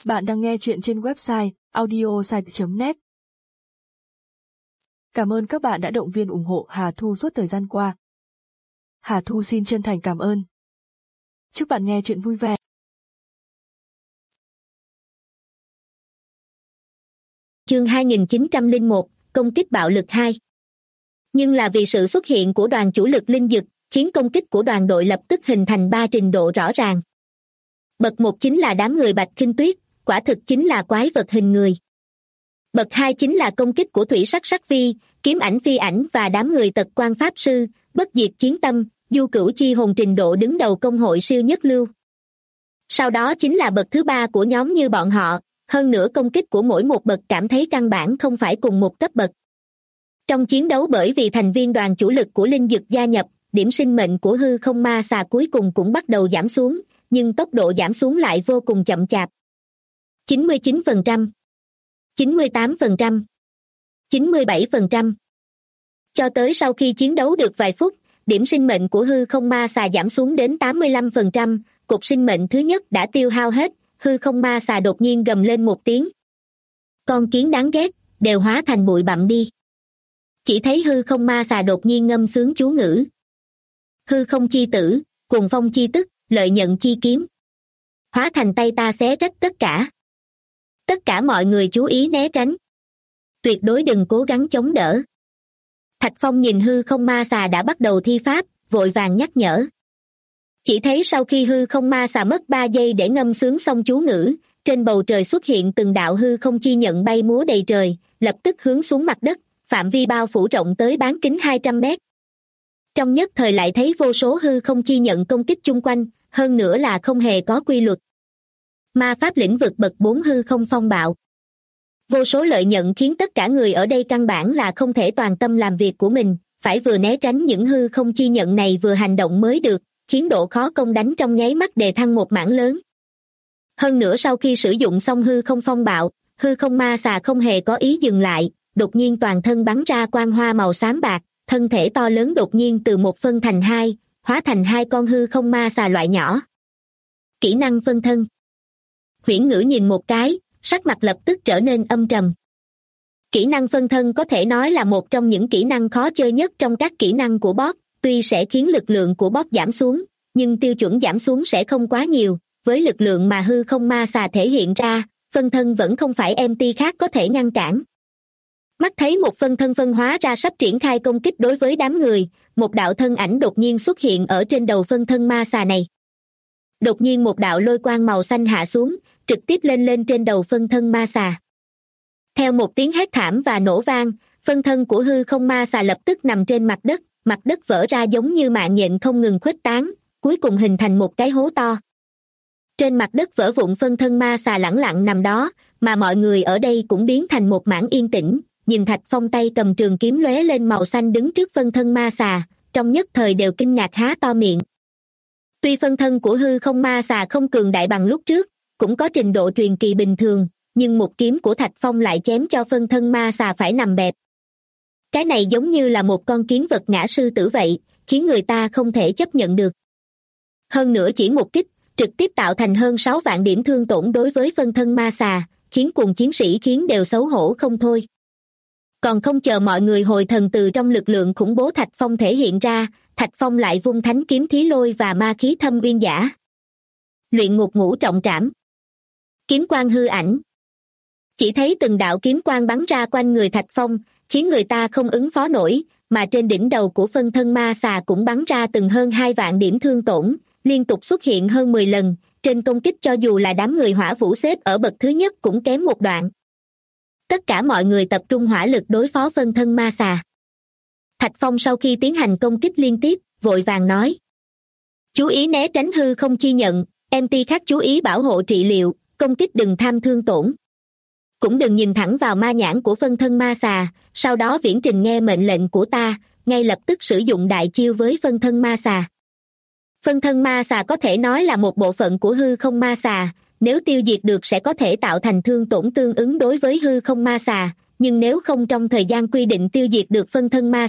Bạn đang nghe chuyện trên website audiosite.net. Cảm ơn các bạn đã động viên ủng hộ Hà Thu suốt thời gian qua. Hà Thu xin chân thành cảm ơn. Chúc bạn nghe chuyện vui vẻ. Chương 2901, công kích bạo lực 2. Nhưng là vì sự xuất hiện của đoàn chủ lực linh dực, khiến công kích của đoàn đội lập tức hình thành 3 trình độ rõ ràng. Bậc 1 chính là đám người Bạch Khinh Tuyết, quả thực chính là quái vật hình người. Bậc 2 chính là công kích của Thủy Sắc Sắc Vi, Kiếm Ảnh Phi Ảnh và đám người Tật Quan Pháp Sư, Bất Diệt Chiến Tâm, Du Cửu Chi Hồn trình độ đứng đầu công hội siêu nhất lưu. Sau đó chính là bậc thứ 3 của nhóm như bọn họ, hơn nữa công kích của mỗi một bậc cảm thấy căn bản không phải cùng một cấp bậc. Trong chiến đấu bởi vì thành viên đoàn chủ lực của linh dực gia nhập, điểm sinh mệnh của hư không ma xà cuối cùng cũng bắt đầu giảm xuống, nhưng tốc độ giảm xuống lại vô cùng chậm chạp. 99%, 98%, 97%. Cho tới sau khi chiến đấu được vài phút, điểm sinh mệnh của hư không ma xà giảm xuống đến 85%, cục sinh mệnh thứ nhất đã tiêu hao hết, hư không ma xà đột nhiên gầm lên một tiếng. Con kiến đáng ghét, đều hóa thành bụi bặm đi. Chỉ thấy hư không ma xà đột nhiên ngâm sướng chú ngữ. Hư không chi tử, cuồng phong chi tức, lợi nhận chi kiếm. Hóa thành tay ta xé rách tất cả. Tất cả mọi người chú ý né tránh. Tuyệt đối đừng cố gắng chống đỡ. Thạch Phong nhìn hư không ma xà đã bắt đầu thi pháp, vội vàng nhắc nhở. Chỉ thấy sau khi hư không ma xà mất 3 giây để ngâm sướng xong chú ngữ, trên bầu trời xuất hiện từng đạo hư không chi nhận bay múa đầy trời, lập tức hướng xuống mặt đất, phạm vi bao phủ rộng tới bán kính 200 mét. Trong nhất thời lại thấy vô số hư không chi nhận công kích chung quanh, hơn nữa là không hề có quy luật. Ma pháp lĩnh vực bậc 4 hư không phong bạo. Vô số lợi nhận khiến tất cả người ở đây căn bản là không thể toàn tâm làm việc của mình, phải vừa né tránh những hư không chi nhận này vừa hành động mới được, khiến độ khó công đánh trong nháy mắt đề thăng một mảng lớn. Hơn nữa sau khi sử dụng xong hư không phong bạo, hư không ma xà không hề có ý dừng lại, đột nhiên toàn thân bắn ra quang hoa màu xám bạc, thân thể to lớn đột nhiên từ một phân thành hai, hóa thành 2 con hư không ma xà loại nhỏ. Kỹ năng phân thân. Huyễn Ngữ nhìn một cái, sắc mặt lập tức trở nên âm trầm. Kỹ năng phân thân có thể nói là một trong những kỹ năng khó chơi nhất trong các kỹ năng của boss, tuy sẽ khiến lực lượng của boss giảm xuống, nhưng tiêu chuẩn giảm xuống sẽ không quá nhiều, với lực lượng mà hư không ma xà thể hiện ra, phân thân vẫn không phải MT khác có thể ngăn cản. Mắt thấy một phân thân phân hóa ra sắp triển khai công kích đối với đám người, một đạo thân ảnh đột nhiên xuất hiện ở trên đầu phân thân ma xà này. Đột nhiên một đạo lôi quang màu xanh hạ xuống, trực tiếp lên trên đầu phân thân ma xà. Theo một tiếng hét thảm và nổ vang, phân thân của hư không ma xà lập tức nằm trên mặt đất vỡ ra giống như mạng nhện không ngừng khuếch tán, cuối cùng hình thành một cái hố to. Trên mặt đất vỡ vụn phân thân ma xà lẳng lặng nằm đó, mà mọi người ở đây cũng biến thành một mảng yên tĩnh, nhìn Thạch Phong tay cầm trường kiếm lóe lên màu xanh đứng trước phân thân ma xà, trong nhất thời đều kinh ngạc há to miệng. Tuy phân thân của hư không ma xà không cường đại bằng lúc trước, cũng có trình độ truyền kỳ bình thường, nhưng một kiếm của Thạch Phong lại chém cho phân thân ma xà phải nằm bẹp. Cái này giống như là một con kiến vật ngã sư tử vậy, khiến người ta không thể chấp nhận được. Hơn nữa chỉ một kích, trực tiếp tạo thành hơn 6 vạn điểm thương tổn đối với phân thân ma xà, khiến cùng chiến sĩ đều xấu hổ không thôi. Còn không chờ mọi người hồi thần từ trong lực lượng khủng bố Thạch Phong thể hiện ra, Thạch Phong lại vung thánh kiếm Thí Lôi và ma khí Thâm Uyên Giả. Luyện ngục ngũ trọng trảm. Kiếm quang hư ảnh. Chỉ thấy từng đạo kiếm quang bắn ra quanh người Thạch Phong, khiến người ta không ứng phó nổi, mà trên đỉnh đầu của phân thân ma xà cũng bắn ra từng hơn 2 vạn điểm thương tổn, liên tục xuất hiện hơn 10 lần, trên công kích cho dù là đám người hỏa vũ xếp ở bậc thứ nhất cũng kém một đoạn. Tất cả mọi người tập trung hỏa lực đối phó phân thân ma xà. Thạch Phong sau khi tiến hành công kích liên tiếp, vội vàng nói. Chú ý né tránh hư không chi nhận, MT khác chú ý bảo hộ trị liệu, công kích đừng tham thương tổn. Cũng đừng nhìn thẳng vào ma nhãn của phân thân ma xà, sau đó viễn trình nghe mệnh lệnh của ta, ngay lập tức sử dụng đại chiêu với phân thân ma xà. Phân thân ma xà có thể nói là một bộ phận của hư không ma xà, nếu tiêu diệt được sẽ có thể tạo thành thương tổn tương ứng đối với hư không ma xà, nhưng nếu không trong thời gian quy định tiêu diệt được phân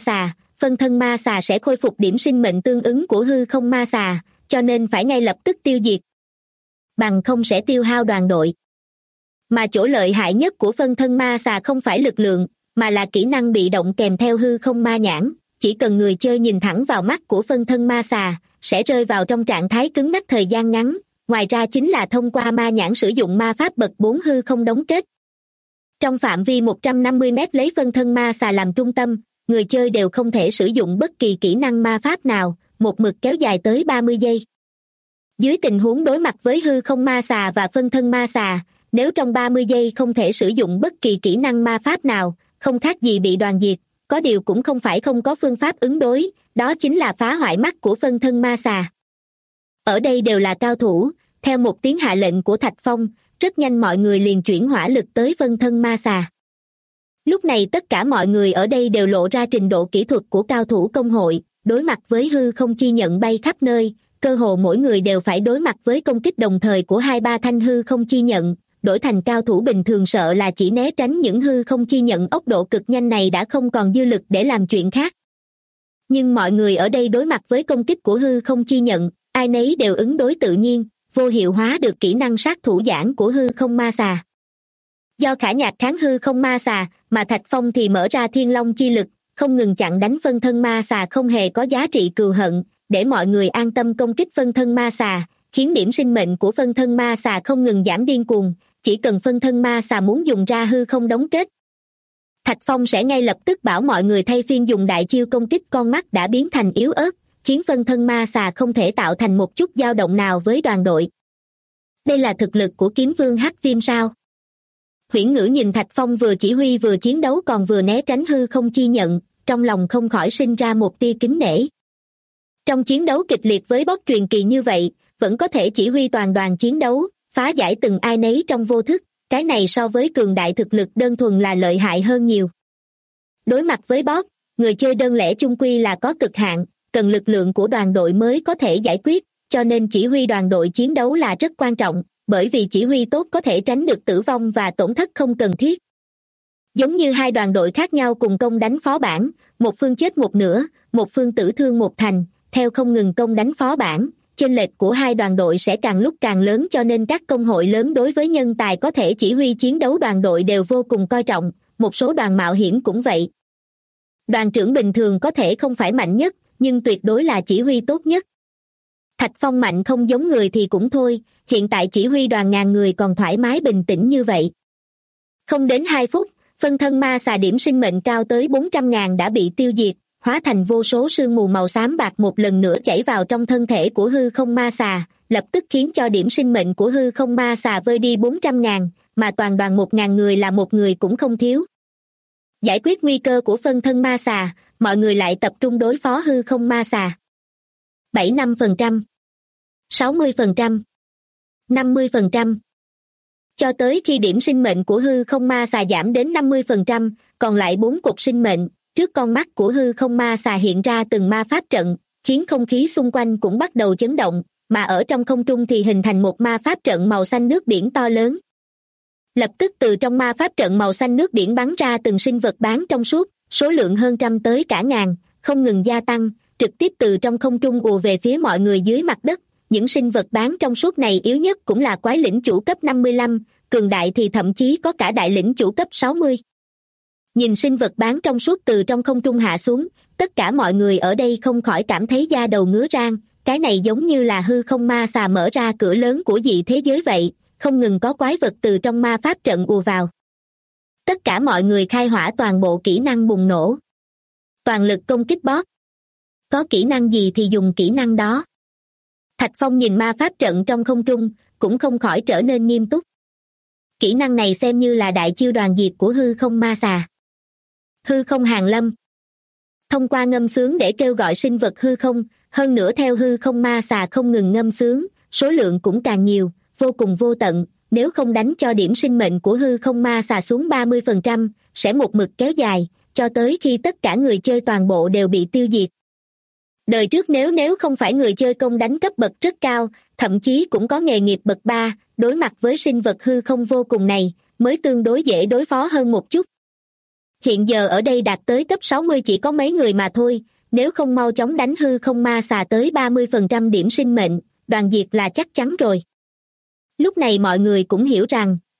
thân ma xà sẽ khôi phục điểm sinh mệnh tương ứng của hư không ma xà, cho nên phải ngay lập tức tiêu diệt. Bằng không sẽ tiêu hao đoàn đội. Mà chỗ lợi hại nhất của phân thân ma xà không phải lực lượng, mà là kỹ năng bị động kèm theo hư không ma nhãn. Chỉ cần người chơi nhìn thẳng vào mắt của phân thân ma xà, sẽ rơi vào trong trạng thái cứng ngắc thời gian ngắn. Ngoài ra chính là thông qua ma nhãn sử dụng ma pháp bậc 4 hư không đóng kết. Trong phạm vi 150 mét lấy phân thân ma xà làm trung tâm, người chơi đều không thể sử dụng bất kỳ kỹ năng ma pháp nào, một mực kéo dài tới 30 giây. Dưới tình huống đối mặt với hư không ma xà và phân thân ma xà, nếu trong 30 giây không thể sử dụng bất kỳ kỹ năng ma pháp nào, không khác gì bị đoàn diệt. Có điều cũng không phải không có phương pháp ứng đối, đó chính là phá hoại mắt của phân thân ma xà. Ở đây đều là cao thủ, theo một tiếng hạ lệnh của Thạch Phong, rất nhanh mọi người liền chuyển hỏa lực tới phân thân ma xà. Lúc này tất cả mọi người ở đây đều lộ ra trình độ kỹ thuật của cao thủ công hội, đối mặt với hư không chi nhận bay khắp nơi, cơ hồ mỗi người đều phải đối mặt với công kích đồng thời của 2-3 thanh hư không chi nhận. Đổi thành cao thủ bình thường sợ là chỉ né tránh những hư không chi nhận ốc độ cực nhanh này đã không còn dư lực để làm chuyện khác. Nhưng mọi người ở đây đối mặt với công kích của hư không chi nhận, ai nấy đều ứng đối tự nhiên, vô hiệu hóa được kỹ năng sát thủ giản của hư không ma xà. Do Khả Nhạc kháng hư không ma xà, mà Thạch Phong thì mở ra thiên long chi lực, không ngừng chặn đánh phân thân ma xà không hề có giá trị cừu hận, để mọi người an tâm công kích phân thân ma xà, khiến điểm sinh mệnh của phân thân ma xà không ngừng giảm điên cuồng. Chỉ cần phân thân ma xà muốn dùng ra hư không đóng kết, Thạch Phong sẽ ngay lập tức bảo mọi người thay phiên dùng đại chiêu công kích con mắt đã biến thành yếu ớt, khiến phân thân ma xà không thể tạo thành một chút dao động nào với đoàn đội. Đây là thực lực của kiếm vương hắc viêm sao? Huyễn Ngữ nhìn Thạch Phong vừa chỉ huy vừa chiến đấu còn vừa né tránh hư không chi nhận, trong lòng không khỏi sinh ra một tia kính nể. Trong chiến đấu kịch liệt với boss truyền kỳ như vậy, vẫn có thể chỉ huy toàn đoàn chiến đấu, phá giải từng ai nấy trong vô thức, cái này so với cường đại thực lực đơn thuần là lợi hại hơn nhiều. Đối mặt với boss, người chơi đơn lẻ chung quy là có cực hạn, cần lực lượng của đoàn đội mới có thể giải quyết, cho nên chỉ huy đoàn đội chiến đấu là rất quan trọng, bởi vì chỉ huy tốt có thể tránh được tử vong và tổn thất không cần thiết. Giống như hai đoàn đội khác nhau cùng công đánh phó bản, một phương chết một nửa, một phương tử thương một thành, theo không ngừng công đánh phó bản, chênh lệch của hai đoàn đội sẽ càng lúc càng lớn, cho nên các công hội lớn đối với nhân tài có thể chỉ huy chiến đấu đoàn đội đều vô cùng coi trọng, một số đoàn mạo hiểm cũng vậy. Đoàn trưởng bình thường có thể không phải mạnh nhất, nhưng tuyệt đối là chỉ huy tốt nhất. Thạch Phong mạnh không giống người thì cũng thôi, hiện tại chỉ huy đoàn ngàn người còn thoải mái bình tĩnh như vậy. Không đến 2 phút, phân thân ma xà điểm sinh mệnh cao tới 400.000 đã bị tiêu diệt, hóa thành vô số sương mù màu xám bạc một lần nữa chảy vào trong thân thể của hư không ma xà, lập tức khiến cho điểm sinh mệnh của hư không ma xà vơi đi 400.000, mà toàn đoàn 1.000 người là một người cũng không thiếu. Giải quyết nguy cơ của phân thân ma xà, mọi người lại tập trung đối phó hư không ma xà. 75%, 60%, 50%. Cho tới khi điểm sinh mệnh của hư không ma xà giảm đến 50%, còn lại 4 cột sinh mệnh, trước con mắt của hư không ma xà hiện ra từng ma pháp trận, khiến không khí xung quanh cũng bắt đầu chấn động, mà ở trong không trung thì hình thành một ma pháp trận màu xanh nước biển to lớn. Lập tức từ trong ma pháp trận màu xanh nước biển bắn ra từng sinh vật bán trong suốt, số lượng hơn trăm tới cả ngàn, không ngừng gia tăng, trực tiếp từ trong không trung ùa về phía mọi người dưới mặt đất. Những sinh vật bán trong suốt này yếu nhất cũng là quái lĩnh chủ cấp 55, cường đại thì thậm chí có cả đại lĩnh chủ cấp 60. Nhìn sinh vật bán trong suốt từ trong không trung hạ xuống, tất cả mọi người ở đây không khỏi cảm thấy da đầu ngứa rang, cái này giống như là hư không ma xà mở ra cửa lớn của dị thế giới vậy, không ngừng có quái vật từ trong ma pháp trận ùa vào. Tất cả mọi người khai hỏa toàn bộ kỹ năng bùng nổ. Toàn lực công kích boss. Có kỹ năng gì thì dùng kỹ năng đó. Thạch Phong nhìn ma pháp trận trong không trung, cũng không khỏi trở nên nghiêm túc. Kỹ năng này xem như là đại chiêu đoàn diệt của hư không ma xà. Hư không hàng lâm. Thông qua ngâm sướng để kêu gọi sinh vật hư không, hơn nữa theo hư không ma xà không ngừng ngâm sướng, số lượng cũng càng nhiều, vô cùng vô tận, nếu không đánh cho điểm sinh mệnh của hư không ma xà xuống 30%, sẽ một mực kéo dài, cho tới khi tất cả người chơi toàn bộ đều bị tiêu diệt. Đời trước nếu không phải người chơi công đánh cấp bậc rất cao, thậm chí cũng có nghề nghiệp bậc 3, đối mặt với sinh vật hư không vô cùng này, mới tương đối dễ đối phó hơn một chút. Hiện giờ ở đây đạt tới cấp 60 chỉ có mấy người mà thôi, nếu không mau chóng đánh hư không ma xà tới 30% điểm sinh mệnh, đoàn diệt là chắc chắn rồi. Lúc này mọi người cũng hiểu rằng,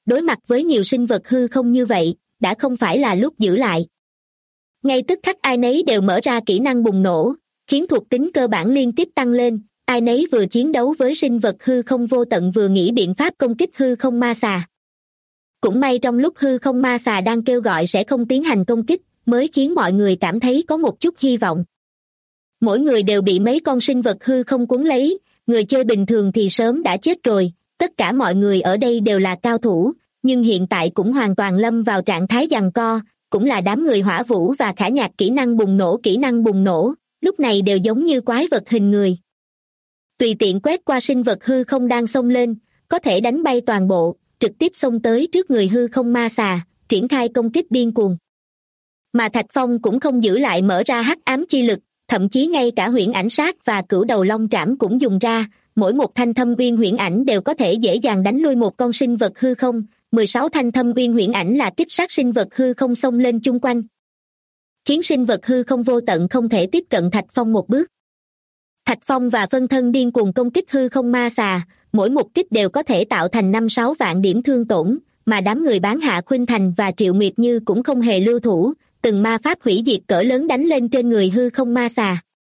đối mặt với nhiều sinh vật hư không như vậy, đã không phải là lúc giữ lại. Ngay tức khắc ai nấy đều mở ra kỹ năng bùng nổ, khiến thuộc tính cơ bản liên tiếp tăng lên, ai nấy vừa chiến đấu với sinh vật hư không vô tận vừa nghĩ biện pháp công kích hư không ma xà. Cũng may trong lúc hư không ma xà đang kêu gọi sẽ không tiến hành công kích, mới khiến mọi người cảm thấy có một chút hy vọng. Mỗi người đều bị mấy con sinh vật hư không cuốn lấy, người chơi bình thường thì sớm đã chết rồi, tất cả mọi người ở đây đều là cao thủ, nhưng hiện tại cũng hoàn toàn lâm vào trạng thái giằng co, cũng là đám người hỏa vũ và khả nhạc kỹ năng bùng nổ, lúc này đều giống như quái vật hình người. Tùy tiện quét qua sinh vật hư không đang xông lên, có thể đánh bay toàn bộ, trực tiếp xông tới trước người hư không ma xà, triển khai công kích điên cuồng. Mà Thạch Phong cũng không giữ lại mở ra hắc ám chi lực, thậm chí ngay cả huyễn ảnh sát và cửu đầu long trảm cũng dùng ra, mỗi một thanh thâm uyên huyễn ảnh đều có thể dễ dàng đánh lui một con sinh vật hư không, 16 thanh thâm uyên huyễn ảnh là kích sát sinh vật hư không xông lên chung quanh, khiến sinh vật hư không vô tận không thể tiếp cận Thạch Phong một bước. Thạch Phong và phân thân điên cuồng công kích hư không ma xà, mỗi một kích đều có thể tạo thành 5-6 vạn điểm thương tổn, mà đám người bán Hạ Khuynh Thành và Triệu Nguyệt Như cũng không hề lưu thủ, từng ma pháp hủy diệt cỡ lớn đánh lên trên người hư không ma xà.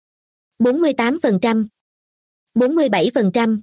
48%, 47%,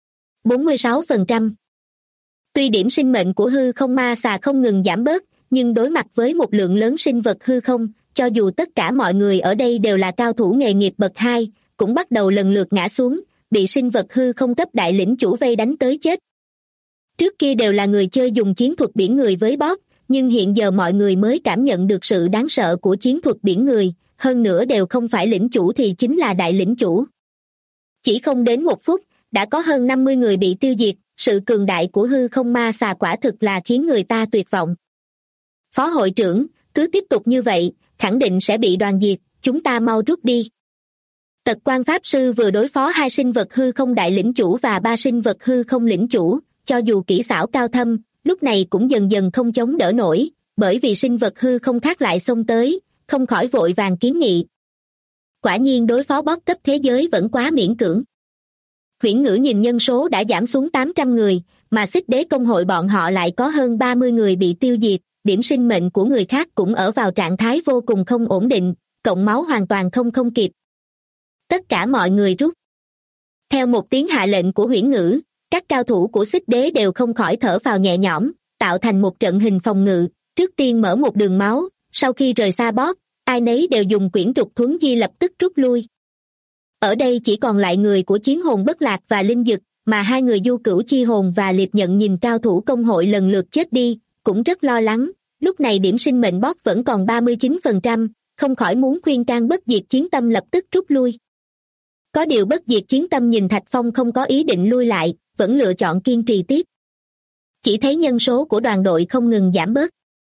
46%. Tuy điểm sinh mệnh của hư không ma xà không ngừng giảm bớt, nhưng đối mặt với một lượng lớn sinh vật hư không, cho dù tất cả mọi người ở đây đều là cao thủ nghề nghiệp bậc 2, cũng bắt đầu lần lượt ngã xuống, bị sinh vật hư không cấp đại lĩnh chủ vây đánh tới chết. Trước kia đều là người chơi dùng chiến thuật biển người với boss, nhưng hiện giờ mọi người mới cảm nhận được sự đáng sợ của chiến thuật biển người, hơn nữa đều không phải lĩnh chủ thì chính là đại lĩnh chủ. Chỉ không đến một phút, đã có hơn 50 người bị tiêu diệt, sự cường đại của hư không ma xà quả thực là khiến người ta tuyệt vọng. Phó hội trưởng, cứ tiếp tục như vậy, khẳng định sẽ bị đoàn diệt, chúng ta mau rút đi. Tật Quan Pháp Sư vừa đối phó 2 sinh vật hư không đại lĩnh chủ và 3 sinh vật hư không lĩnh chủ, cho dù kỹ xảo cao thâm, lúc này cũng dần dần không chống đỡ nổi, bởi vì sinh vật hư không khác lại xông tới, không khỏi vội vàng kiến nghị. Quả nhiên đối phó boss cấp thế giới vẫn quá miễn cưỡng. Huyễn Ngữ nhìn nhân số đã giảm xuống 800 người, mà Xích Đế công hội bọn họ lại có hơn 30 người bị tiêu diệt, điểm sinh mệnh của người khác cũng ở vào trạng thái vô cùng không ổn định, cộng máu hoàn toàn không kịp. Tất cả mọi người rút. Theo một tiếng hạ lệnh của Huyễn Ngữ, các cao thủ của Xích Đế đều không khỏi thở phào nhẹ nhõm, tạo thành một trận hình phòng ngự, trước tiên mở một đường máu, sau khi rời xa boss, ai nấy đều dùng quyển trục thuấn di lập tức rút lui. Ở đây chỉ còn lại người của Chiến Hồn Bất Lạc và Linh Dực, mà 2 người Du Cửu Chi Hồn và Liệp Nhận nhìn cao thủ công hội lần lượt chết đi, cũng rất lo lắng, lúc này điểm sinh mệnh boss vẫn còn 39%, không khỏi muốn khuyên can Bất Diệt Chiến Tâm lập tức rút lui. Có điều Bất Diệt Chiến Tâm nhìn Thạch Phong không có ý định lui lại, vẫn lựa chọn kiên trì tiếp. Chỉ thấy nhân số của đoàn đội không ngừng giảm bớt.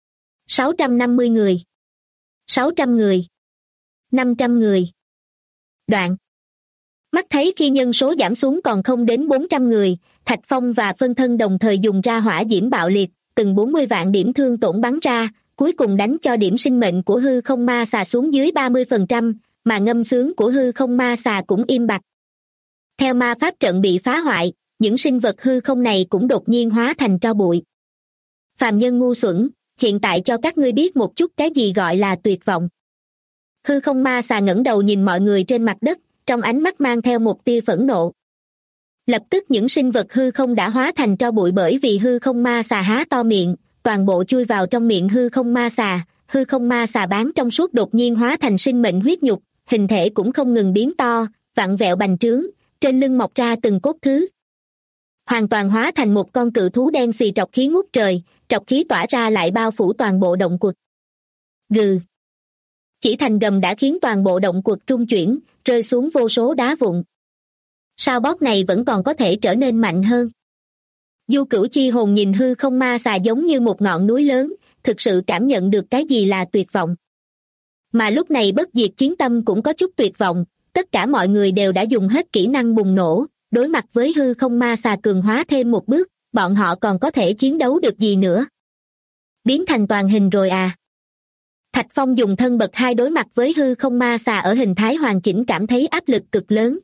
650 người, 600 người, 500 người. Đoạn. Mắt thấy khi nhân số giảm xuống còn không đến 400 người, Thạch Phong và phân thân đồng thời dùng ra hỏa diễm bạo liệt, từng 40 vạn điểm thương tổn bắn ra, cuối cùng đánh cho điểm sinh mệnh của hư không ma xà xuống dưới 30%, mà ngâm sướng của hư không ma xà cũng im bặt. Theo ma pháp trận bị phá hoại, những sinh vật hư không này cũng đột nhiên hóa thành tro bụi. Phàm nhân ngu xuẩn, hiện tại cho các ngươi biết một chút cái gì gọi là tuyệt vọng. Hư không ma xà ngẩng đầu nhìn mọi người trên mặt đất, trong ánh mắt mang theo một tia phẫn nộ. Lập tức những sinh vật hư không đã hóa thành tro bụi bởi vì hư không ma xà há to miệng, toàn bộ chui vào trong miệng hư không ma xà bán trong suốt đột nhiên hóa thành sinh mệnh huyết nhục, hình thể cũng không ngừng biến to, vặn vẹo bành trướng, trên lưng mọc ra từng cốt thứ. Hoàn toàn hóa thành một con cự thú đen xì trọc khí ngút trời, trọc khí tỏa ra lại bao phủ toàn bộ động quật. Gừ. Chỉ thành gầm đã khiến toàn bộ động quật rung chuyển, rơi xuống vô số đá vụn. Sao boss này vẫn còn có thể trở nên mạnh hơn? Du Cửu Chi Hồn nhìn hư không ma xà giống như một ngọn núi lớn, thực sự cảm nhận được cái gì là tuyệt vọng. Mà lúc này Bất Diệt Chiến Tâm cũng có chút tuyệt vọng, tất cả mọi người đều đã dùng hết kỹ năng bùng nổ, đối mặt với hư không ma xà cường hóa thêm một bước, bọn họ còn có thể chiến đấu được gì nữa? Biến thành toàn hình rồi à? Thạch Phong dùng thân bậc 2 đối mặt với hư không ma xà ở hình thái hoàn chỉnh cảm thấy áp lực cực lớn.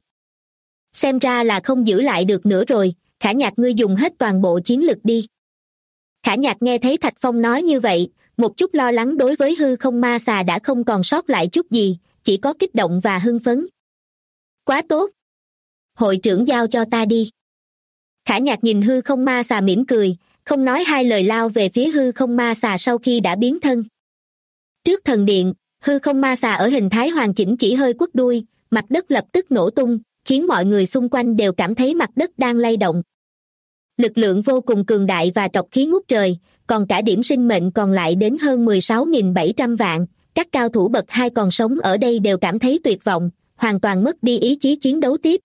Xem ra là không giữ lại được nữa rồi, Khả Nhạc ngươi dùng hết toàn bộ chiến lực đi. Khả Nhạc nghe thấy Thạch Phong nói như vậy, một chút lo lắng đối với hư không ma xà đã không còn sót lại chút gì, chỉ có kích động và hưng phấn. Quá tốt! Hội trưởng giao cho ta đi. Khả Nhạc nhìn hư không ma xà mỉm cười, không nói hai lời lao về phía hư không ma xà sau khi đã biến thân. Trước thần điện, hư không ma xà ở hình thái hoàn chỉnh chỉ hơi quất đuôi, mặt đất lập tức nổ tung, khiến mọi người xung quanh đều cảm thấy mặt đất đang lay động. Lực lượng vô cùng cường đại và trọc khí ngút trời, còn cả điểm sinh mệnh còn lại đến hơn 16.700 vạn, các cao thủ bậc 2 còn sống ở đây đều cảm thấy tuyệt vọng, hoàn toàn mất đi ý chí chiến đấu tiếp.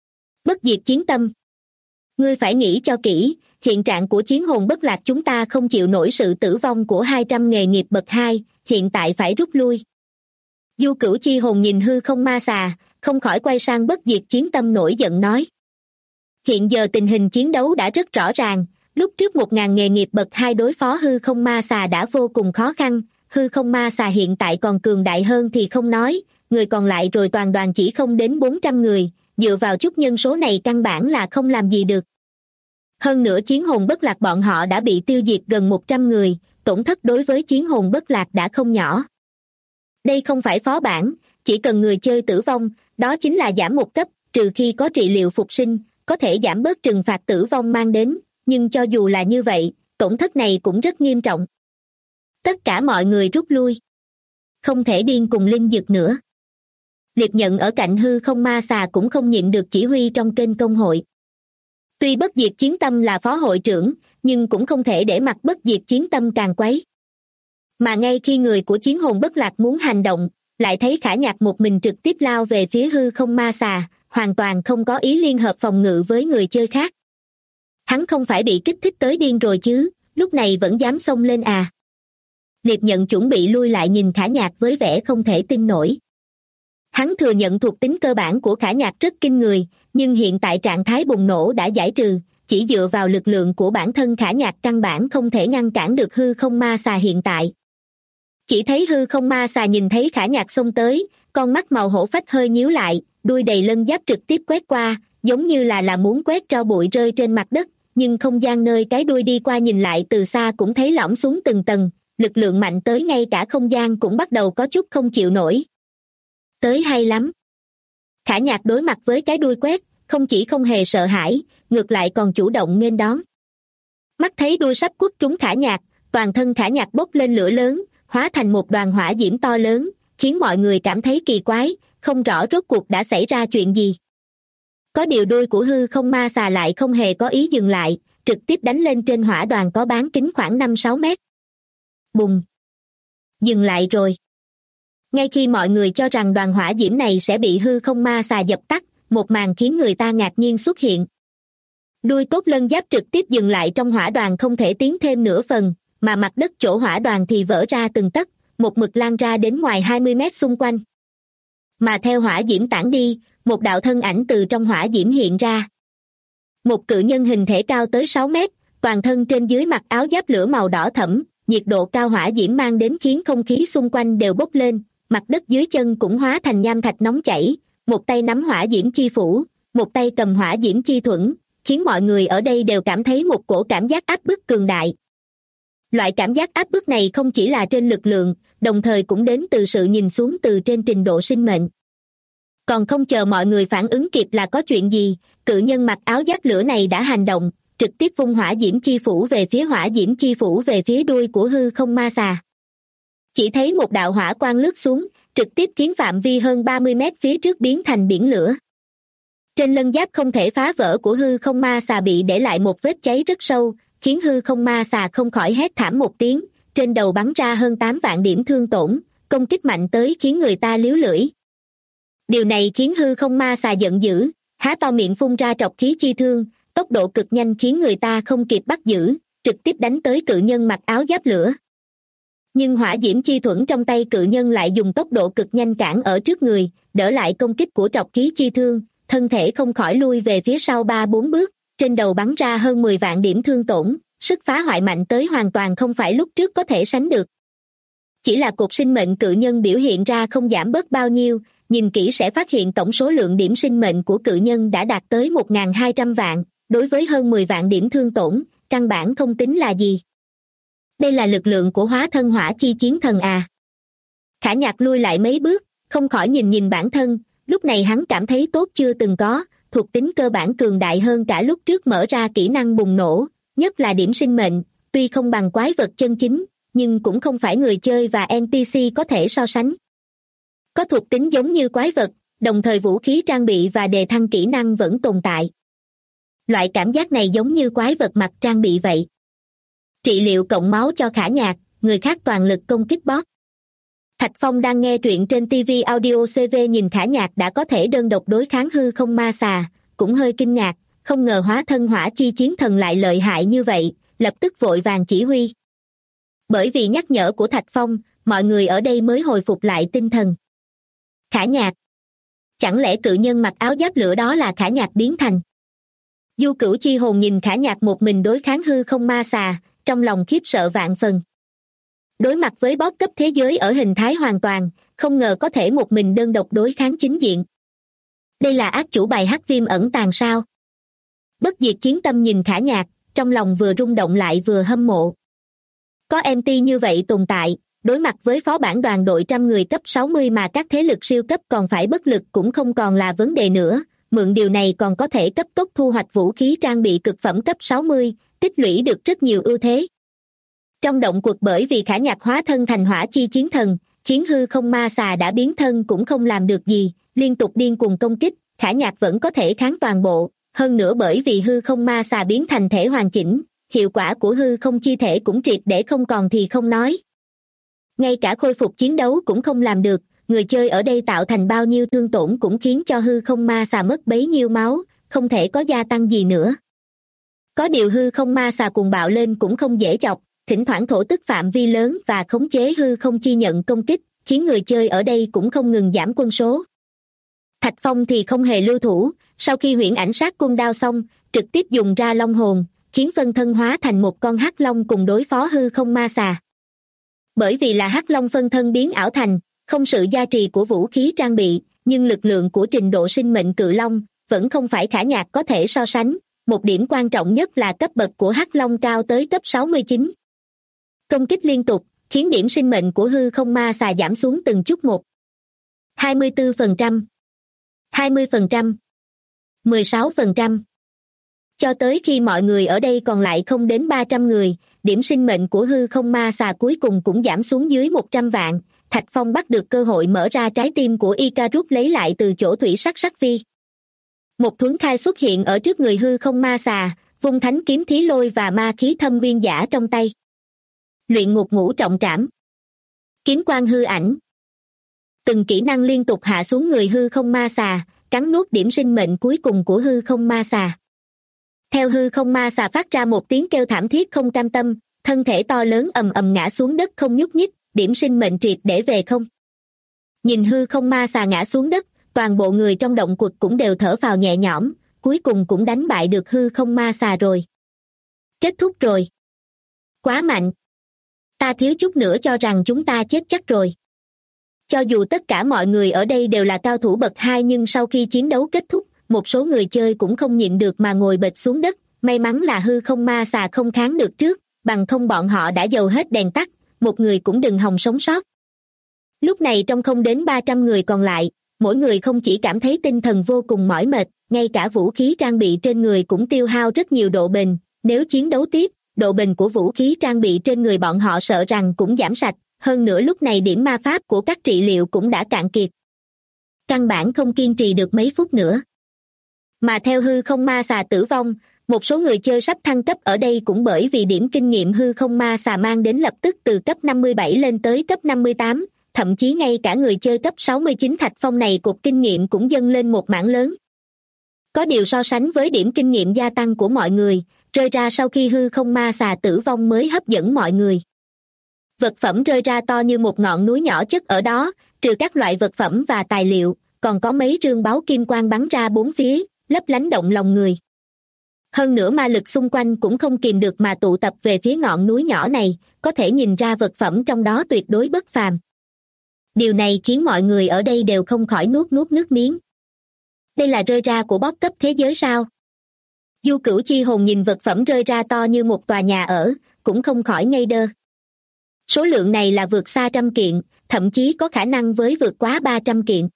Bất diệt chiến tâm. Ngươi phải nghĩ cho kỹ, hiện trạng của chiến hồn bất lạc chúng ta không chịu nổi sự tử vong của 200 nghề nghiệp bậc 2, hiện tại phải rút lui. Du Cửu Chi Hồn nhìn hư không ma xà, không khỏi quay sang bất diệt chiến tâm nổi giận nói. Hiện giờ tình hình chiến đấu đã rất rõ ràng, lúc trước 1.000 nghề nghiệp bậc 2 đối phó hư không ma xà đã vô cùng khó khăn, hư không ma xà hiện tại còn cường đại hơn thì không nói, người còn lại rồi toàn đoàn chỉ không đến 400 người, dựa vào chút nhân số này căn bản là không làm gì được. Hơn nữa chiến hồn bất lạc bọn họ đã bị tiêu diệt gần 100 người, tổn thất đối với chiến hồn bất lạc đã không nhỏ. Đây không phải phó bản, chỉ cần người chơi tử vong, đó chính là giảm một cấp, trừ khi có trị liệu phục sinh, có thể giảm bớt trừng phạt tử vong mang đến, nhưng cho dù là như vậy, tổn thất này cũng rất nghiêm trọng. Tất cả mọi người rút lui. Không thể điên cùng linh dực nữa. Liệp Nhận ở cạnh hư không ma xà cũng không nhịn được chỉ huy trong kênh công hội. Tuy bất diệt chiến tâm là phó hội trưởng, nhưng cũng không thể để mặc bất diệt chiến tâm càng quấy. Mà ngay khi người của chiến hồn bất lạc muốn hành động, lại thấy Khả Nhạc một mình trực tiếp lao về phía hư không ma xà, hoàn toàn không có ý liên hợp phòng ngự với người chơi khác. Hắn không phải bị kích thích tới điên rồi chứ, lúc này vẫn dám xông lên à. Liệp Nhận chuẩn bị lui lại nhìn Khả Nhạc với vẻ không thể tin nổi. Hắn thừa nhận thuộc tính cơ bản của Khả Nhạc rất kinh người, nhưng hiện tại trạng thái bùng nổ đã giải trừ, chỉ dựa vào lực lượng của bản thân Khả Nhạc căn bản không thể ngăn cản được hư không ma xà hiện tại. Chỉ thấy hư không ma xà nhìn thấy Khả Nhạc xông tới, con mắt màu hổ phách hơi nhíu lại, đuôi đầy lân giáp trực tiếp quét qua, giống như là muốn quét tro bụi rơi trên mặt đất, nhưng không gian nơi cái đuôi đi qua nhìn lại từ xa cũng thấy lõm xuống từng tầng, lực lượng mạnh tới ngay cả không gian cũng bắt đầu có chút không chịu nổi. Tới hay lắm. Khả Nhạc đối mặt với cái đuôi quét, không chỉ không hề sợ hãi, ngược lại còn chủ động nghênh đón. Mắt thấy đuôi sắp quất trúng Khả Nhạc, toàn thân Khả Nhạc bốc lên lửa lớn, hóa thành một đoàn hỏa diễm to lớn, khiến mọi người cảm thấy kỳ quái, không rõ rốt cuộc đã xảy ra chuyện gì. Có điều đuôi của hư không ma xà lại không hề có ý dừng lại, trực tiếp đánh lên trên hỏa đoàn có bán kính khoảng 5-6 mét. Bùng! Dừng lại rồi. Ngay khi mọi người cho rằng đoàn hỏa diễm này sẽ bị hư không ma xà dập tắt, một màn khiến người ta ngạc nhiên xuất hiện. Đuôi cốt lân giáp trực tiếp dừng lại trong hỏa đoàn không thể tiến thêm nửa phần, mà mặt đất chỗ hỏa đoàn thì vỡ ra từng tấc, một mực lan ra đến ngoài 20 mét xung quanh. Mà theo hỏa diễm tản đi, một đạo thân ảnh từ trong hỏa diễm hiện ra. Một cự nhân hình thể cao tới 6 mét, toàn thân trên dưới mặc áo giáp lửa màu đỏ thẫm, nhiệt độ cao hỏa diễm mang đến khiến không khí xung quanh đều bốc lên, mặt đất dưới chân cũng hóa thành nham thạch nóng chảy, một tay nắm hỏa diễm chi phủ, một tay cầm hỏa diễm chi thuẫn, khiến mọi người ở đây đều cảm thấy một cổ cảm giác áp bức cường đại. Loại cảm giác áp bức này không chỉ là trên lực lượng, đồng thời cũng đến từ sự nhìn xuống từ trên trình độ sinh mệnh. Còn không chờ mọi người phản ứng kịp là có chuyện gì, cự nhân mặc áo giáp lửa này đã hành động, trực tiếp vung hỏa diễm chi phủ về phía hỏa diễm chi phủ về phía đuôi của hư không ma xà. Chỉ thấy một đạo hỏa quang lướt xuống, trực tiếp khiến phạm vi hơn 30 mét phía trước biến thành biển lửa. Trên lân giáp không thể phá vỡ của hư không ma xà bị để lại một vết cháy rất sâu, khiến hư không ma xà không khỏi hét thảm một tiếng, trên đầu bắn ra hơn 8 vạn điểm thương tổn, công kích mạnh tới khiến người ta líu lưỡi. Điều này khiến hư không ma xà giận dữ, há to miệng phun ra trọc khí chi thương, tốc độ cực nhanh khiến người ta không kịp bắt giữ, trực tiếp đánh tới cự nhân mặc áo giáp lửa. Nhưng hỏa diễm chi thuẫn trong tay cự nhân lại dùng tốc độ cực nhanh cản ở trước người, đỡ lại công kích của trọc khí chi thương, thân thể không khỏi lui về phía sau 3-4 bước, trên đầu bắn ra hơn 10 vạn điểm thương tổn, sức phá hoại mạnh tới hoàn toàn không phải lúc trước có thể sánh được. Chỉ là cột sinh mệnh cự nhân biểu hiện ra không giảm bớt bao nhiêu, nhìn kỹ sẽ phát hiện tổng số lượng điểm sinh mệnh của cự nhân đã đạt tới 1.200 vạn, đối với hơn 10 vạn điểm thương tổn, căn bản không tính là gì. Đây là lực lượng của hóa thân hỏa chi chiến thần à? Khả Nhạc lui lại mấy bước, không khỏi nhìn nhìn bản thân, lúc này hắn cảm thấy tốt chưa từng có, thuộc tính cơ bản cường đại hơn cả lúc trước mở ra kỹ năng bùng nổ, nhất là điểm sinh mệnh, tuy không bằng quái vật chân chính, nhưng cũng không phải người chơi và NPC có thể so sánh. Có thuộc tính giống như quái vật, đồng thời vũ khí trang bị và đề thăng kỹ năng vẫn tồn tại. Loại cảm giác này giống như quái vật mặc trang bị vậy. Trị liệu cộng máu cho Khả Nhạc, người khác toàn lực công kích boss. Thạch Phong đang nghe truyện trên TV Audio CV nhìn Khả Nhạc đã có thể đơn độc đối kháng hư không ma xà, cũng hơi kinh ngạc, không ngờ hóa thân hỏa chi chiến thần lại lợi hại như vậy, lập tức vội vàng chỉ huy. Bởi vì nhắc nhở của Thạch Phong, mọi người ở đây mới hồi phục lại tinh thần. Khả Nhạc. Chẳng lẽ cự nhân mặc áo giáp lửa đó là Khả Nhạc biến thành? Du Cửu Chi Hồn nhìn Khả Nhạc một mình đối kháng hư không ma xà, trong lòng khiếp sợ vạn phần. Đối mặt với boss cấp thế giới ở hình thái hoàn toàn, không ngờ có thể một mình đơn độc đối kháng chính diện. Đây là ác chủ bài hắc viêm ẩn tàng sao? Bất diệt chiến tâm nhìn Khả Nhạc, trong lòng vừa rung động lại vừa hâm mộ. Có MT như vậy tồn tại, đối mặt với phó bản đoàn đội trăm người cấp 60 mà các thế lực siêu cấp còn phải bất lực cũng không còn là vấn đề nữa, mượn điều này còn có thể cấp tốc thu hoạch vũ khí trang bị cực phẩm cấp 60, tích lũy được rất nhiều ưu thế. Trong động cuộc bởi vì Khả Nhạc hóa thân thành hỏa chi chiến thần, khiến hư không ma xà đã biến thân cũng không làm được gì, liên tục điên cuồng công kích, Khả Nhạc vẫn có thể kháng toàn bộ, hơn nữa bởi vì hư không ma xà biến thành thể hoàn chỉnh, hiệu quả của hư không chi thể cũng triệt để không còn thì không nói. Ngay cả khôi phục chiến đấu cũng không làm được, người chơi ở đây tạo thành bao nhiêu thương tổn cũng khiến cho hư không ma xà mất bấy nhiêu máu, không thể có gia tăng gì nữa. Có điều hư không ma xà cuồng bạo lên cũng không dễ chọc, thỉnh thoảng thổ tức phạm vi lớn và khống chế hư không chi nhận công kích, khiến người chơi ở đây cũng không ngừng giảm quân số. Thạch Phong thì không hề lưu thủ, sau khi huyễn ảnh sát cung đao xong, trực tiếp dùng ra long hồn, khiến phân thân hóa thành một con hắc long cùng đối phó hư không ma xà. Bởi vì là hắc long phân thân biến ảo thành, không sự gia trì của vũ khí trang bị, nhưng lực lượng của trình độ sinh mệnh cự long vẫn không phải Khả Nhạc có thể so sánh, một điểm quan trọng nhất là cấp bậc của hắc long cao tới cấp 69. Công kích liên tục, khiến điểm sinh mệnh của hư không ma xà giảm xuống từng chút một. 24%, 20%, 16%. Cho tới khi mọi người ở đây còn lại không đến 300 người, điểm sinh mệnh của hư không ma xà cuối cùng cũng giảm xuống dưới 100 vạn, Thạch Phong bắt được cơ hội mở ra trái tim của Icarus lấy lại từ chỗ thủy sắc sắc vi. Một thuấn khai xuất hiện ở trước người hư không ma xà, vung thánh kiếm thí lôi và ma khí thâm nguyên giả trong tay. Luyện ngục ngũ trọng trảm. Kiếm quang hư ảnh. Từng kỹ năng liên tục hạ xuống người hư không ma xà, cắn nuốt điểm sinh mệnh cuối cùng của hư không ma xà. Theo hư không ma xà phát ra một tiếng kêu thảm thiết không cam tâm, thân thể to lớn ầm ầm ngã xuống đất không nhúc nhích, điểm sinh mệnh triệt để về không. Nhìn hư không ma xà ngã xuống đất, toàn bộ người trong động quật cũng đều thở phào nhẹ nhõm, cuối cùng cũng đánh bại được hư không ma xà rồi. Kết thúc rồi. Quá mạnh. Ta thiếu chút nữa cho rằng chúng ta chết chắc rồi. Cho dù tất cả mọi người ở đây đều là cao thủ bậc 2 nhưng sau khi chiến đấu kết thúc, một số người chơi cũng không nhịn được mà ngồi bệt xuống đất, may mắn là hư không ma xà không kháng được trước, bằng không bọn họ đã dầu hết đèn tắt, một người cũng đừng hòng sống sót. Lúc này trong không đến 300 người còn lại, mỗi người không chỉ cảm thấy tinh thần vô cùng mỏi mệt, ngay cả vũ khí trang bị trên người cũng tiêu hao rất nhiều độ bền, nếu chiến đấu tiếp, độ bền của vũ khí trang bị trên người bọn họ sợ rằng cũng giảm sạch, hơn nữa lúc này điểm ma pháp của các trị liệu cũng đã cạn kiệt. Căn bản không kiên trì được mấy phút nữa. Mà theo hư không ma xà tử vong, một số người chơi sắp thăng cấp ở đây cũng bởi vì điểm kinh nghiệm hư không ma xà mang đến lập tức từ cấp 57 lên tới cấp 58, thậm chí ngay cả người chơi cấp 69 Thạch Phong này cục kinh nghiệm cũng dâng lên một mảng lớn. Có điều so sánh với điểm kinh nghiệm gia tăng của mọi người, rơi ra sau khi hư không ma xà tử vong mới hấp dẫn mọi người. Vật phẩm rơi ra to như một ngọn núi nhỏ chất ở đó, trừ các loại vật phẩm và tài liệu, còn có mấy rương báu kim quang bắn ra bốn phía, lấp lánh động lòng người. Hơn nữa ma lực xung quanh cũng không kìm được mà tụ tập về phía ngọn núi nhỏ này, có thể nhìn ra vật phẩm trong đó tuyệt đối bất phàm. Điều này khiến mọi người ở đây đều không khỏi nuốt nước miếng. Đây là rơi ra của boss cấp thế giới sao? Du Cửu Chi Hồn nhìn vật phẩm rơi ra to như một tòa nhà ở, cũng không khỏi ngây đơ. Số lượng này là vượt xa 100 kiện, thậm chí có khả năng vượt quá 300 kiện.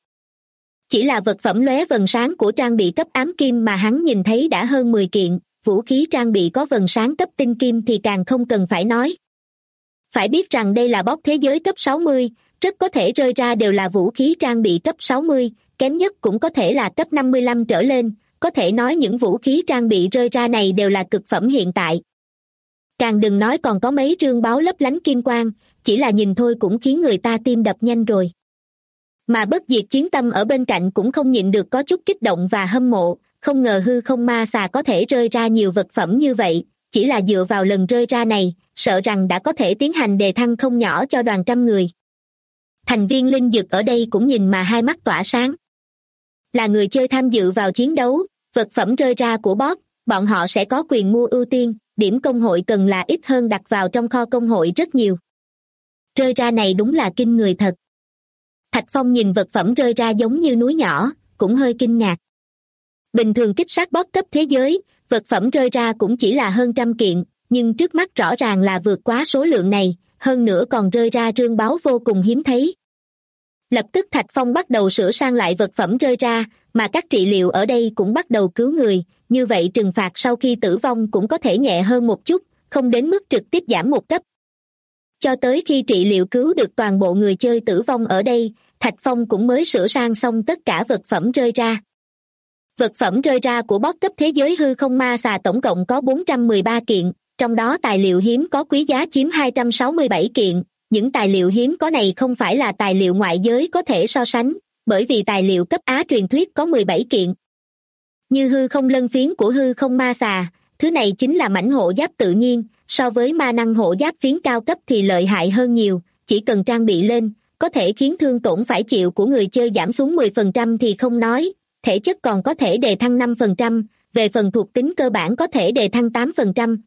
Chỉ là vật phẩm lóe vầng sáng của trang bị cấp ám kim mà hắn nhìn thấy đã hơn 10 kiện, vũ khí trang bị có vầng sáng cấp tinh kim thì càng không cần phải nói. Phải biết rằng đây là boss thế giới cấp 60, rất có thể rơi ra đều là vũ khí trang bị cấp 60, kém nhất cũng có thể là cấp 55 trở lên, có thể nói những vũ khí trang bị rơi ra này đều là cực phẩm hiện tại. Càng đừng nói còn có mấy trương báo lấp lánh kim quang, chỉ là nhìn thôi cũng khiến người ta tim đập nhanh rồi. Mà bất diệt chiến tâm ở bên cạnh cũng không nhịn được có chút kích động và hâm mộ, không ngờ hư không ma xà có thể rơi ra nhiều vật phẩm như vậy, chỉ là dựa vào lần rơi ra này, sợ rằng đã có thể tiến hành đề thăng không nhỏ cho đoàn 100 người. Thành viên linh dực ở đây cũng nhìn mà hai mắt tỏa sáng. Là người chơi tham dự vào chiến đấu, vật phẩm rơi ra của boss, bọn họ sẽ có quyền mua ưu tiên, điểm công hội cần là ít hơn đặt vào trong kho công hội rất nhiều. Rơi ra này đúng là kinh người thật. Thạch Phong nhìn vật phẩm rơi ra giống như núi nhỏ, cũng hơi kinh ngạc. Bình thường kích sát boss cấp thế giới, vật phẩm rơi ra cũng chỉ là hơn 100 kiện, nhưng trước mắt rõ ràng là vượt quá số lượng này, hơn nữa còn rơi ra trương báo vô cùng hiếm thấy. Lập tức Thạch Phong bắt đầu sửa sang lại vật phẩm rơi ra, mà các trị liệu ở đây cũng bắt đầu cứu người, như vậy trừng phạt sau khi tử vong cũng có thể nhẹ hơn một chút, không đến mức trực tiếp giảm một cấp. Cho tới khi trị liệu cứu được toàn bộ người chơi tử vong ở đây, Thạch Phong cũng mới sửa sang xong tất cả vật phẩm rơi ra. Vật phẩm rơi ra của boss cấp thế giới hư không ma xà tổng cộng có 413 kiện, trong đó tài liệu hiếm có quý giá chiếm 267 kiện. Những tài liệu hiếm có này không phải là tài liệu ngoại giới có thể so sánh, bởi vì tài liệu cấp Á truyền thuyết có 17 kiện. Như hư không lân phiến của hư không ma xà, thứ này chính là mảnh hộ giáp tự nhiên, so với ma năng hộ giáp phiến cao cấp thì lợi hại hơn nhiều, chỉ cần trang bị lên, có thể khiến thương tổn phải chịu của người chơi giảm xuống 10% thì không nói, thể chất còn có thể đề thăng 5%, về phần thuộc tính cơ bản có thể đề thăng 8%.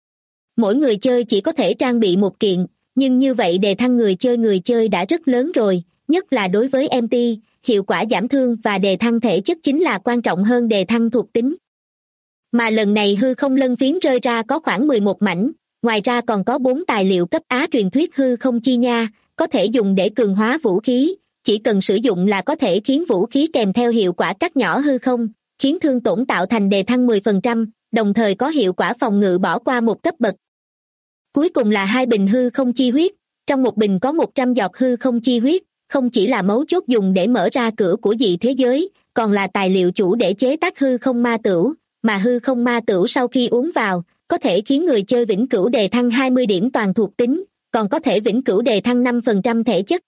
Mỗi người chơi chỉ có thể trang bị một kiện, nhưng như vậy đề thăng người chơi đã rất lớn rồi, nhất là đối với MT, hiệu quả giảm thương và đề thăng thể chất chính là quan trọng hơn đề thăng thuộc tính. Mà lần này hư không lân phiến rơi ra có khoảng 11 mảnh, ngoài ra còn có 4 tài liệu cấp Á truyền thuyết hư không chi nha, có thể dùng để cường hóa vũ khí, chỉ cần sử dụng là có thể khiến vũ khí kèm theo hiệu quả cắt nhỏ hư không, khiến thương tổn tạo thành đề thăng 10%, đồng thời có hiệu quả phòng ngự bỏ qua một cấp bậc. Cuối cùng là 2 bình hư không chi huyết, trong một bình có 100 giọt hư không chi huyết, không chỉ là mấu chốt dùng để mở ra cửa của dị thế giới, còn là tài liệu chủ để chế tác hư không ma tửu, mà hư không ma tửu sau khi uống vào, có thể khiến người chơi vĩnh cửu đề thăng 20 điểm toàn thuộc tính, còn có thể vĩnh cửu đề thăng 5% thể chất.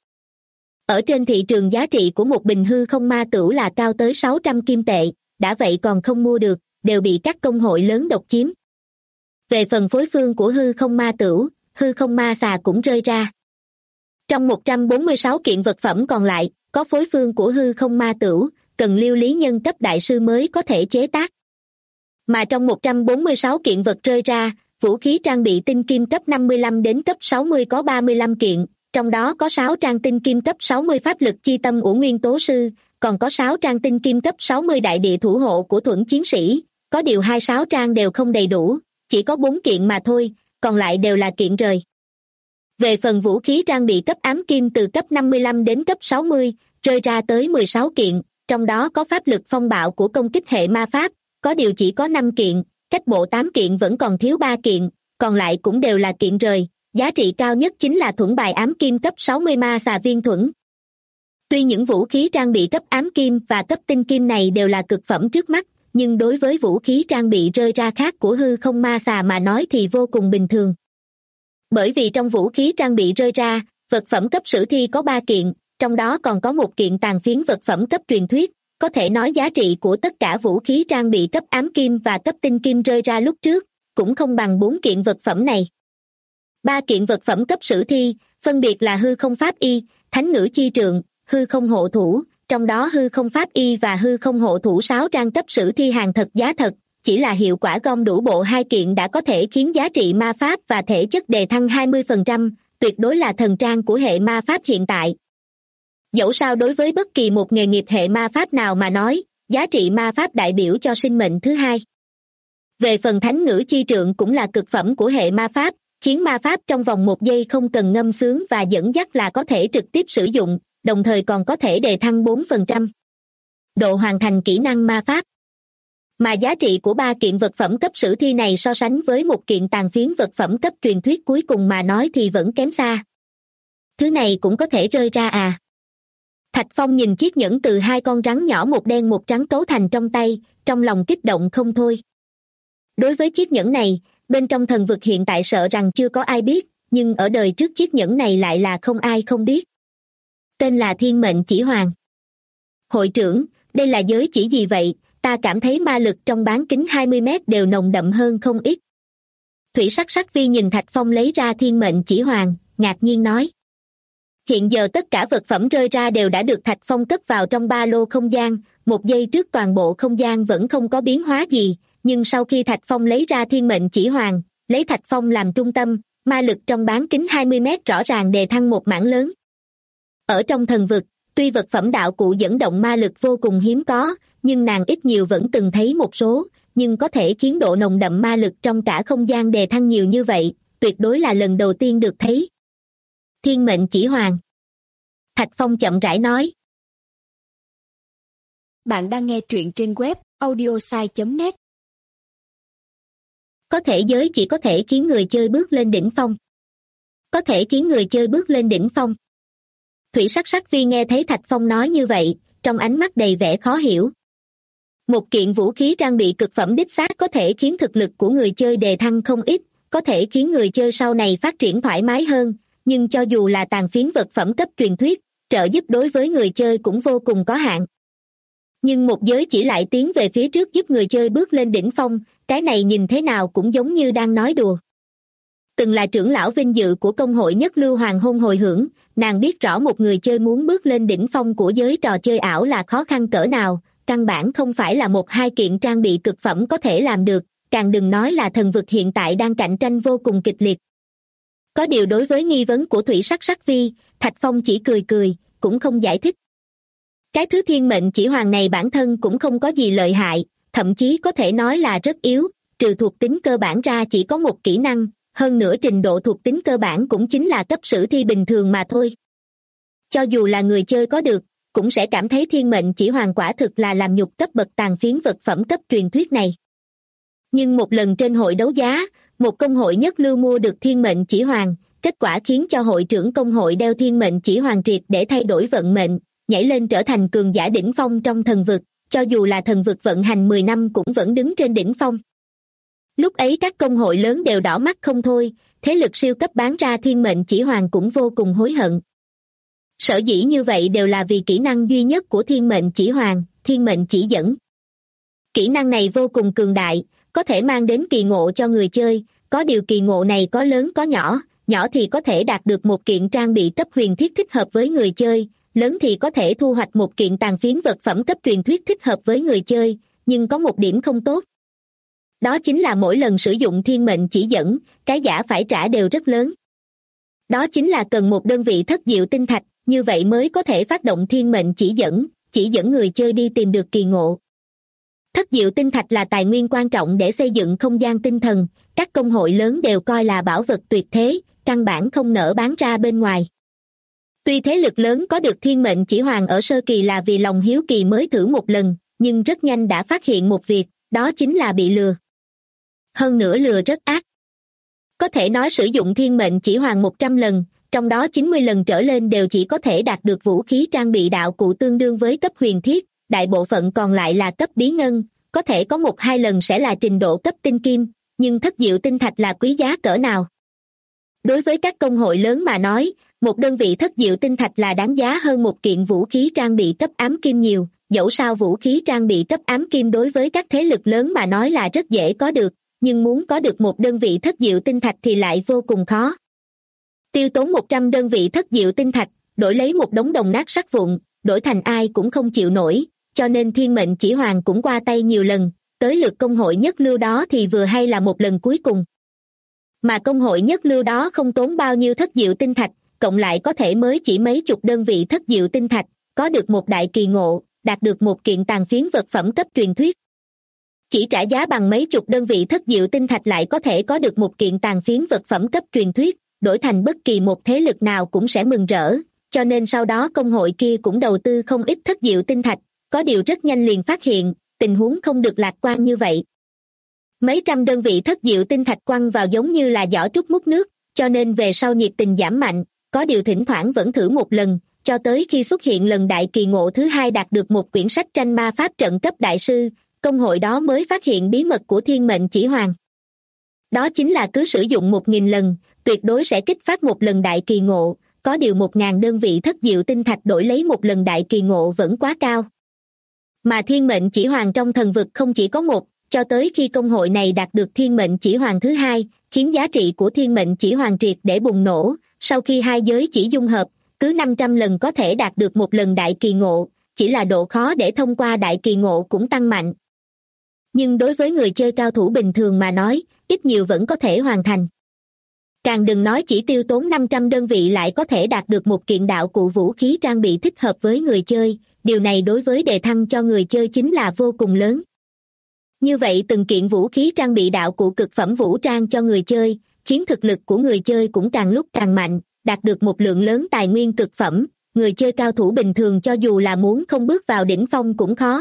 Ở trên thị trường giá trị của một bình hư không ma tửu là cao tới 600 kim tệ, đã vậy còn không mua được, đều bị các công hội lớn độc chiếm. Về phần phối phương của hư không ma tửu, hư không ma xà cũng rơi ra. Trong 146 kiện vật phẩm còn lại, có phối phương của hư không ma tửu, cần liêu lý nhân cấp đại sư mới có thể chế tác. Mà trong 146 kiện vật rơi ra, vũ khí trang bị tinh kim cấp 55 đến cấp 60 có 35 kiện, trong đó có 6 trang tinh kim cấp 60 pháp lực chi tâm của nguyên tố sư, còn có 6 trang tinh kim cấp 60 đại địa thủ hộ của thuẫn chiến sĩ, có điều 26 trang đều không đầy đủ, chỉ có 4 kiện mà thôi, còn lại đều là kiện rời. Về phần vũ khí trang bị cấp ám kim từ cấp 55 đến cấp 60, rơi ra tới 16 kiện, trong đó có pháp lực phong bạo của công kích hệ ma pháp, có điều chỉ có 5 kiện, cách bộ 8 kiện vẫn còn thiếu 3 kiện, còn lại cũng đều là kiện rời, giá trị cao nhất chính là thuẫn bài ám kim cấp 60 ma xà viên thuẫn. Tuy những vũ khí trang bị cấp ám kim và cấp tinh kim này đều là cực phẩm trước mắt, nhưng đối với vũ khí trang bị rơi ra khác của hư không ma xà mà nói thì vô cùng bình thường. Bởi vì trong vũ khí trang bị rơi ra, vật phẩm cấp sử thi có 3 kiện, trong đó còn có 1 kiện tàn phiến vật phẩm cấp truyền thuyết, có thể nói giá trị của tất cả vũ khí trang bị cấp ám kim và cấp tinh kim rơi ra lúc trước, cũng không bằng 4 kiện vật phẩm này. 3 kiện vật phẩm cấp sử thi, phân biệt là hư không pháp y, thánh ngữ chi trượng, hư không hộ thủ, trong đó hư không pháp y và hư không hộ thủ 6 trang cấp sử thi hàng thật giá thật, chỉ là hiệu quả gom đủ bộ 2 kiện đã có thể khiến giá trị ma pháp và thể chất đề thăng 20%, tuyệt đối là thần trang của hệ ma pháp hiện tại. Dẫu sao đối với bất kỳ một nghề nghiệp hệ ma pháp nào mà nói, giá trị ma pháp đại biểu cho sinh mệnh thứ hai. Về phần thánh ngữ chi trượng cũng là cực phẩm của hệ ma pháp, khiến ma pháp trong vòng 1 giây không cần ngâm xướng và dẫn dắt là có thể trực tiếp sử dụng, đồng thời còn có thể đề thăng 4% độ hoàn thành kỹ năng ma pháp. Mà giá trị của 3 kiện vật phẩm cấp sử thi này so sánh với 1 kiện tàn phiến vật phẩm cấp truyền thuyết cuối cùng mà nói thì vẫn kém xa. Thứ này cũng có thể rơi ra à? Thạch Phong nhìn chiếc nhẫn từ 2 con rắn nhỏ một đen một trắng cấu thành trong tay, trong lòng kích động không thôi. Đối với chiếc nhẫn này, bên trong thần vực hiện tại sợ rằng chưa có ai biết, nhưng ở đời trước chiếc nhẫn này lại là không ai không biết. Tên là Thiên Mệnh Chỉ Hoàng. Hội trưởng, đây là giới chỉ gì vậy? Ta cảm thấy ma lực trong bán kính 20 mét đều nồng đậm hơn không ít. Thủy Sắc Sắc Vi nhìn Thạch Phong lấy ra Thiên Mệnh Chỉ Hoàng, ngạc nhiên nói. Hiện giờ tất cả vật phẩm rơi ra đều đã được Thạch Phong cất vào trong ba lô không gian, 1 giây trước toàn bộ không gian vẫn không có biến hóa gì, nhưng sau khi Thạch Phong lấy ra Thiên Mệnh Chỉ Hoàng, lấy Thạch Phong làm trung tâm, ma lực trong bán kính 20 mét rõ ràng đề thăng một mảng lớn. Ở trong thần vực, tuy vật phẩm đạo cụ dẫn động ma lực vô cùng hiếm có, nhưng nàng ít nhiều vẫn từng thấy một số, nhưng có thể khiến độ nồng đậm ma lực trong cả không gian đề thăng nhiều như vậy, tuyệt đối là lần đầu tiên được thấy. Thiên Mệnh Chỉ Hoàng. Thạch Phong chậm rãi nói. Bạn đang nghe truyện trên web audiosai.net. Có thể giới chỉ có thể khiến người chơi bước lên đỉnh phong. Có thể khiến người chơi bước lên đỉnh phong. Thủy Sắc Sắc Vi nghe thấy Thạch Phong nói như vậy, trong ánh mắt đầy vẻ khó hiểu. Một kiện vũ khí trang bị cực phẩm đích xác có thể khiến thực lực của người chơi đề thăng không ít, có thể khiến người chơi sau này phát triển thoải mái hơn, nhưng cho dù là tàn phiến vật phẩm cấp truyền thuyết, trợ giúp đối với người chơi cũng vô cùng có hạn. Nhưng một giới chỉ lại tiến về phía trước giúp người chơi bước lên đỉnh phong, cái này nhìn thế nào cũng giống như đang nói đùa. Từng là trưởng lão vinh dự của công hội Nhất Lưu Hoàng Hôn hồi hưởng, nàng biết rõ một người chơi muốn bước lên đỉnh phong của giới trò chơi ảo là khó khăn cỡ nào, căn bản không phải là 1-2 kiện trang bị cực phẩm có thể làm được, càng đừng nói là thần vực hiện tại đang cạnh tranh vô cùng kịch liệt. Có điều đối với nghi vấn của Thủy Sắc Sắc Vi, Thạch Phong chỉ cười cười, cũng không giải thích. Cái thứ Thiên Mệnh Chỉ Hoàng này bản thân cũng không có gì lợi hại, thậm chí có thể nói là rất yếu, trừ thuộc tính cơ bản ra chỉ có một kỹ năng, hơn nữa trình độ thuộc tính cơ bản cũng chính là cấp sử thi bình thường mà thôi. Cho dù là người chơi có được, cũng sẽ cảm thấy Thiên Mệnh Chỉ Hoàng quả thực là làm nhục cấp bậc tàn phiến vật phẩm cấp truyền thuyết này. Nhưng một lần trên hội đấu giá, một công hội nhất lưu mua được Thiên Mệnh Chỉ Hoàng, kết quả khiến cho hội trưởng công hội đeo Thiên Mệnh Chỉ Hoàng triệt để thay đổi vận mệnh, nhảy lên trở thành cường giả đỉnh phong trong thần vực, cho dù là thần vực vận hành 10 năm cũng vẫn đứng trên đỉnh phong. Lúc ấy các công hội lớn đều đỏ mắt không thôi, thế lực siêu cấp bán ra Thiên Mệnh Chỉ Hoàng cũng vô cùng hối hận. Sở dĩ như vậy đều là vì kỹ năng duy nhất của Thiên Mệnh Chỉ Hoàng, Thiên Mệnh Chỉ Dẫn. Kỹ năng này vô cùng cường đại, có thể mang đến kỳ ngộ cho người chơi, có điều kỳ ngộ này có lớn có nhỏ, nhỏ thì có thể đạt được một kiện trang bị cấp huyền thiết thích hợp với người chơi, lớn thì có thể thu hoạch một kiện tàn phiến vật phẩm cấp truyền thuyết thích hợp với người chơi, nhưng có một điểm không tốt. Đó chính là mỗi lần sử dụng Thiên Mệnh Chỉ Dẫn, cái giá phải trả đều rất lớn. Đó chính là cần một đơn vị thất diệu tinh thạch, như vậy mới có thể phát động Thiên Mệnh Chỉ dẫn người chơi đi tìm được kỳ ngộ. Thất diệu tinh thạch là tài nguyên quan trọng để xây dựng không gian tinh thần, các công hội lớn đều coi là bảo vật tuyệt thế, căn bản không nỡ bán ra bên ngoài. Tuy thế lực lớn có được Thiên Mệnh Chỉ Hoàng ở sơ kỳ là vì lòng hiếu kỳ mới thử một lần, nhưng rất nhanh đã phát hiện một việc, đó chính là bị lừa. Hơn nữa lừa rất ác. Có thể nói sử dụng Thiên Mệnh Chỉ Hoàng 100 lần, trong đó 90 lần trở lên đều chỉ có thể đạt được vũ khí trang bị đạo cụ tương đương với cấp huyền thiết, đại bộ phận còn lại là cấp bí ngân, có thể có 1-2 lần sẽ là trình độ cấp tinh kim, nhưng thất diệu tinh thạch là quý giá cỡ nào. Đối với các công hội lớn mà nói, một đơn vị thất diệu tinh thạch là đáng giá hơn một kiện vũ khí trang bị cấp ám kim nhiều, dẫu sao vũ khí trang bị cấp ám kim đối với các thế lực lớn mà nói là rất dễ có được, nhưng muốn có được một đơn vị thất diệu tinh thạch thì lại vô cùng khó. Tiêu tốn 100 đơn vị thất diệu tinh thạch, đổi lấy một đống đồng nát sắt vụn, đổi thành ai cũng không chịu nổi, cho nên Thiên Mệnh Chỉ Hoàng cũng qua tay nhiều lần, tới lượt công hội nhất lưu đó thì vừa hay là một lần cuối cùng. Mà công hội nhất lưu đó không tốn bao nhiêu thất diệu tinh thạch, cộng lại có thể mới chỉ mấy chục đơn vị thất diệu tinh thạch, có được một đại kỳ ngộ, đạt được một kiện tàn phiến vật phẩm cấp truyền thuyết. Chỉ trả giá bằng mấy chục đơn vị thất diệu tinh thạch lại có thể có được một kiện tàn phiến vật phẩm cấp truyền thuyết, đổi thành bất kỳ một thế lực nào cũng sẽ mừng rỡ, cho nên sau đó công hội kia cũng đầu tư không ít thất diệu tinh thạch, có điều rất nhanh liền phát hiện, tình huống không được lạc quan như vậy. Mấy trăm đơn vị thất diệu tinh thạch quăng vào giống như là giỏ trúc múc nước, cho nên về sau nhiệt tình giảm mạnh, có điều thỉnh thoảng vẫn thử một lần, cho tới khi xuất hiện lần đại kỳ ngộ thứ hai đạt được một quyển sách tranh ma pháp trận cấp đại sư, công hội đó mới phát hiện bí mật của thiên mệnh chỉ hoàng. Đó chính là cứ sử dụng 1.000 lần, tuyệt đối sẽ kích phát một lần đại kỳ ngộ, có điều 1.000 đơn vị thất diệu tinh thạch đổi lấy một lần đại kỳ ngộ vẫn quá cao. Mà thiên mệnh chỉ hoàng trong thần vực không chỉ có một, cho tới khi công hội này đạt được thiên mệnh chỉ hoàng thứ hai, khiến giá trị của thiên mệnh chỉ hoàng triệt để bùng nổ, sau khi hai giới chỉ dung hợp, cứ 500 lần có thể đạt được một lần đại kỳ ngộ, chỉ là độ khó để thông qua đại kỳ ngộ cũng tăng mạnh. Nhưng đối với người chơi cao thủ bình thường mà nói, ít nhiều vẫn có thể hoàn thành. Càng đừng nói chỉ tiêu tốn 500 đơn vị lại có thể đạt được một kiện đạo cụ vũ khí trang bị thích hợp với người chơi, điều này đối với đề thăng cho người chơi chính là vô cùng lớn. Như vậy từng kiện vũ khí trang bị đạo cụ cực phẩm vũ trang cho người chơi, khiến thực lực của người chơi cũng càng lúc càng mạnh, đạt được một lượng lớn tài nguyên cực phẩm, người chơi cao thủ bình thường cho dù là muốn không bước vào đỉnh phong cũng khó.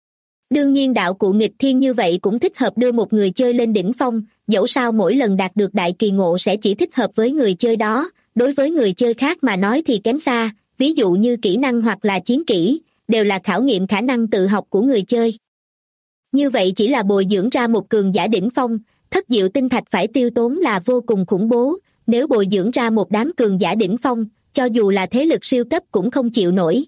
Đương nhiên đạo cụ nghịch thiên như vậy cũng thích hợp đưa một người chơi lên đỉnh phong, dẫu sao mỗi lần đạt được đại kỳ ngộ sẽ chỉ thích hợp với người chơi đó, đối với người chơi khác mà nói thì kém xa, ví dụ như kỹ năng hoặc là chiến kỹ, đều là khảo nghiệm khả năng tự học của người chơi. Như vậy chỉ là bồi dưỡng ra một cường giả đỉnh phong, thất diệu tinh thạch phải tiêu tốn là vô cùng khủng bố, nếu bồi dưỡng ra một đám cường giả đỉnh phong, cho dù là thế lực siêu cấp cũng không chịu nổi.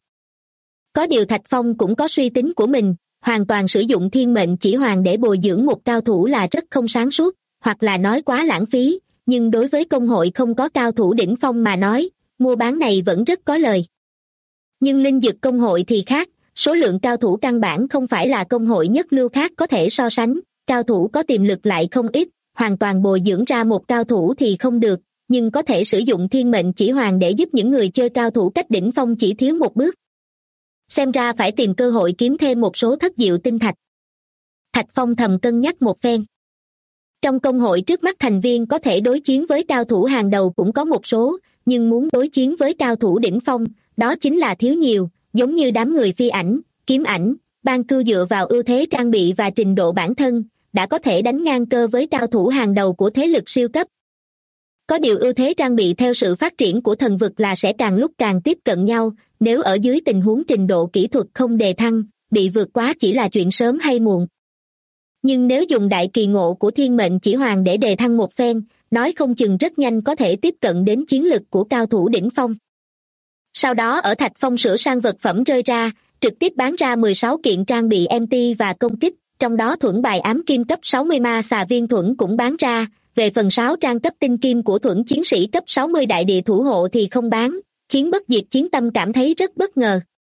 Có điều Thạch Phong cũng có suy tính của mình, hoàn toàn sử dụng thiên mệnh chỉ hoàng để bồi dưỡng một cao thủ là rất không sáng suốt, hoặc là nói quá lãng phí, nhưng đối với công hội không có cao thủ đỉnh phong mà nói, mua bán này vẫn rất có lời. Nhưng linh dực công hội thì khác, số lượng cao thủ căn bản không phải là công hội nhất lưu khác có thể so sánh, cao thủ có tiềm lực lại không ít, hoàn toàn bồi dưỡng ra một cao thủ thì không được, nhưng có thể sử dụng thiên mệnh chỉ hoàng để giúp những người chơi cao thủ cách đỉnh phong chỉ thiếu một bước. Xem ra phải tìm cơ hội kiếm thêm một số thất diệu tinh thạch. Thạch Phong thầm cân nhắc một phen. Trong công hội trước mắt thành viên có thể đối chiến với cao thủ hàng đầu cũng có một số, nhưng muốn đối chiến với cao thủ đỉnh phong, đó chính là thiếu nhiều, giống như đám người phi ảnh, kiếm ảnh, ban cưu dựa vào ưu thế trang bị và trình độ bản thân, đã có thể đánh ngang cơ với cao thủ hàng đầu của thế lực siêu cấp. Có điều ưu thế trang bị theo sự phát triển của thần vực là sẽ càng lúc càng tiếp cận nhau, nếu ở dưới tình huống trình độ kỹ thuật không đề thăng, bị vượt quá chỉ là chuyện sớm hay muộn. Nhưng nếu dùng đại kỳ ngộ của thiên mệnh chỉ hoàng để đề thăng một phen, nói không chừng rất nhanh có thể tiếp cận đến chiến lực của cao thủ đỉnh phong. Sau đó ở Thạch Phong sửa sang vật phẩm rơi ra, trực tiếp bán ra 16 kiện trang bị MT và công kích, trong đó thuẫn bài ám kim cấp 60 ma xà viên thuẫn cũng bán ra, về phần 6 trang cấp tinh kim của thuẫn chiến sĩ cấp 60 đại địa thủ hộ thì không bán, khiến Bất Diệt Chiến Tâm cảm thấy rất bất ngờ.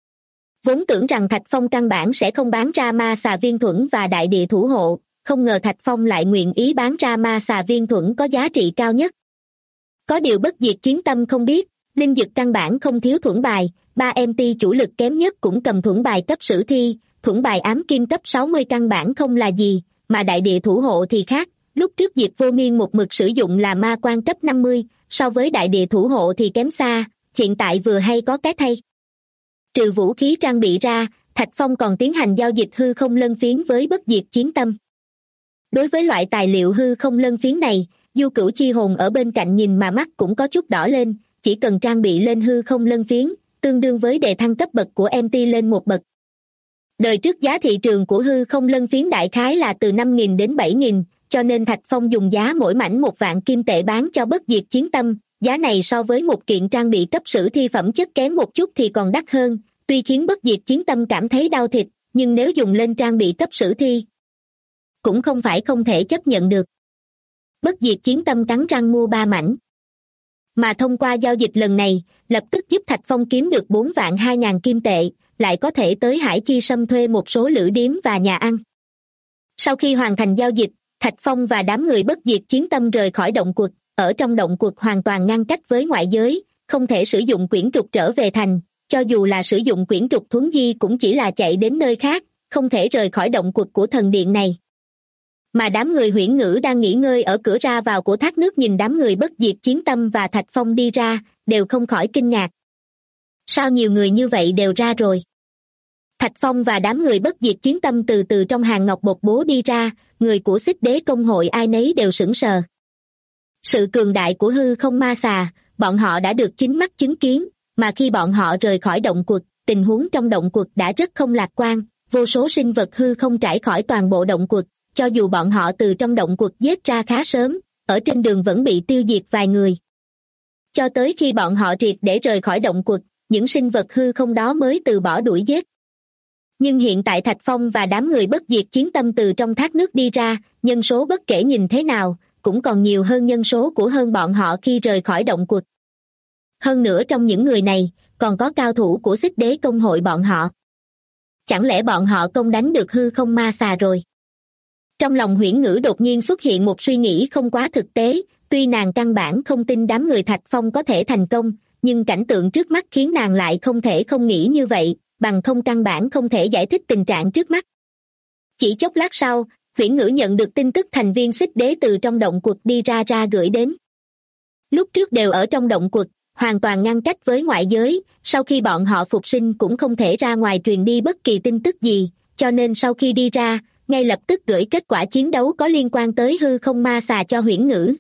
Vốn tưởng rằng Thạch Phong căn bản sẽ không bán ra ma xà viên thuẫn và đại địa thủ hộ, không ngờ Thạch Phong lại nguyện ý bán ra ma xà viên thuẫn có giá trị cao nhất. Có điều Bất Diệt Chiến Tâm không biết, linh dực căn bản không thiếu thuẫn bài, 3MT chủ lực kém nhất cũng cầm thuẫn bài cấp sử thi, thuẫn bài ám kim cấp 60 căn bản không là gì, mà đại địa thủ hộ thì khác, lúc trước Diệp Vô Miên một mực sử dụng là ma quan cấp 50, so với đại địa thủ hộ thì kém xa, hiện tại vừa hay có cái thay. Trừ vũ khí trang bị ra, Thạch Phong còn tiến hành giao dịch hư không lân phiến với Bất Diệt Chiến Tâm. Đối với loại tài liệu hư không lân phiến này, Du Cửu Chi Hồn ở bên cạnh nhìn mà mắt cũng có chút đỏ lên, chỉ cần trang bị lên hư không lân phiến, tương đương với đề thăng cấp bậc của MT lên một bậc. Đời trước giá thị trường của hư không lân phiến đại khái là từ 5.000 đến 7.000, cho nên Thạch Phong dùng giá mỗi mảnh 1 vạn kim tệ bán cho Bất Diệt Chiến Tâm, giá này so với một kiện trang bị cấp sử thi phẩm chất kém một chút thì còn đắt hơn, tuy khiến Bất Diệt Chiến Tâm cảm thấy đau thịt, nhưng nếu dùng lên trang bị cấp sử thi, cũng không phải không thể chấp nhận được. Bất Diệt Chiến Tâm cắn răng mua 3 mảnh. Mà thông qua giao dịch lần này, lập tức giúp Thạch Phong kiếm được 4 vạn 2.000 kim tệ, lại có thể tới Hải Chi Sâm thuê một số lữ điếm và nhà ăn. Sau khi hoàn thành giao dịch, Thạch Phong và đám người Bất Diệt Chiến Tâm rời khỏi động quật, ở trong động quật hoàn toàn ngăn cách với ngoại giới, không thể sử dụng quyển trục trở về thành, cho dù là sử dụng quyển trục thuấn di cũng chỉ là chạy đến nơi khác, không thể rời khỏi động quật của thần điện này. Mà đám người Huyễn Ngữ đang nghỉ ngơi ở cửa ra vào của thác nước nhìn đám người Bất Diệt Chiến Tâm và Thạch Phong đi ra, đều không khỏi kinh ngạc. Sao nhiều người như vậy đều ra rồi? Thạch Phong và đám người Bất Diệt Chiến Tâm từ từ trong hàng ngọc bột bố đi ra, người của Xích Đế công hội ai nấy đều sững sờ. Sự cường đại của hư không ma xà, bọn họ đã được chính mắt chứng kiến, mà khi bọn họ rời khỏi động quật, tình huống trong động quật đã rất không lạc quan, vô số sinh vật hư không trải khỏi toàn bộ động quật, cho dù bọn họ từ trong động quật giết ra khá sớm, ở trên đường vẫn bị tiêu diệt vài người. Cho tới khi bọn họ triệt để rời khỏi động quật, những sinh vật hư không đó mới từ bỏ đuổi giết. Nhưng hiện tại Thạch Phong và đám người Bất Diệt Chiến Tâm từ trong thác nước đi ra, nhân số bất kể nhìn thế nào, cũng còn nhiều hơn nhân số của hơn bọn họ khi rời khỏi động quật. Hơn nữa trong những người này, còn có cao thủ của Xích Đế công hội bọn họ. Chẳng lẽ bọn họ công đánh được hư không ma xà rồi? Trong lòng Huyễn Ngữ đột nhiên xuất hiện một suy nghĩ không quá thực tế, tuy nàng căn bản không tin đám người Thạch Phong có thể thành công, nhưng cảnh tượng trước mắt khiến nàng lại không thể không nghĩ như vậy, bằng không căn bản không thể giải thích tình trạng trước mắt. Chỉ chốc lát sau, Huyễn Ngữ nhận được tin tức thành viên Xích Đế từ trong động quật đi ra gửi đến. Lúc trước đều ở trong động quật, hoàn toàn ngăn cách với ngoại giới, sau khi bọn họ phục sinh cũng không thể ra ngoài truyền đi bất kỳ tin tức gì, cho nên sau khi đi ra, ngay lập tức gửi kết quả chiến đấu có liên quan tới hư không ma xà cho Huyễn Ngữ.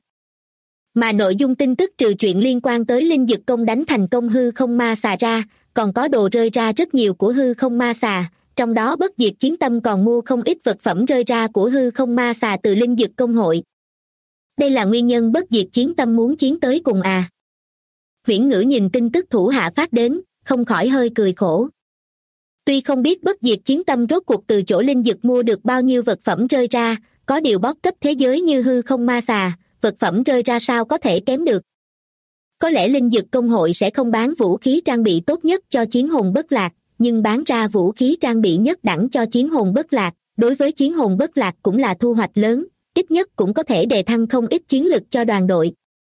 Mà nội dung tin tức trừ chuyện liên quan tới linh dực công đánh thành công hư không ma xà ra, còn có đồ rơi ra rất nhiều của hư không ma xà, trong đó Bất Diệt Chiến Tâm còn mua không ít vật phẩm rơi ra của hư không ma xà từ linh dực công hội. Đây là nguyên nhân Bất Diệt Chiến Tâm muốn chiến tới cùng à? Huyễn Ngữ nhìn tin tức thủ hạ phát đến, không khỏi hơi cười khổ. Tuy không biết Bất Diệt Chiến Tâm rốt cuộc từ chỗ linh dực mua được bao nhiêu vật phẩm rơi ra, có điều bóp cấp thế giới như hư không ma xà, vật phẩm rơi ra sao có thể kém được. Có lẽ linh dực công hội sẽ không bán vũ khí trang bị tốt nhất cho chiến hồn bất lạc, nhưng bán ra vũ khí trang bị nhất đẳng cho chiến hồn bất lạc, đối với chiến hồn bất lạc cũng là thu hoạch lớn, ít nhất cũng có thể đề thăng không ít chiến lực cho đoàn đội.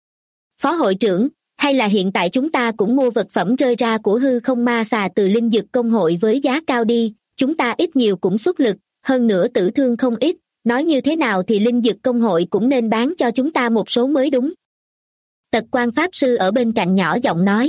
Phó hội trưởng, hay là hiện tại chúng ta cũng mua vật phẩm rơi ra của hư không ma xà từ linh dực công hội với giá cao đi, chúng ta ít nhiều cũng xuất lực, hơn nữa tử thương không ít, nói như thế nào thì linh dực công hội cũng nên bán cho chúng ta một số mới đúng. Tật Quan Pháp Sư ở bên cạnh nhỏ giọng nói.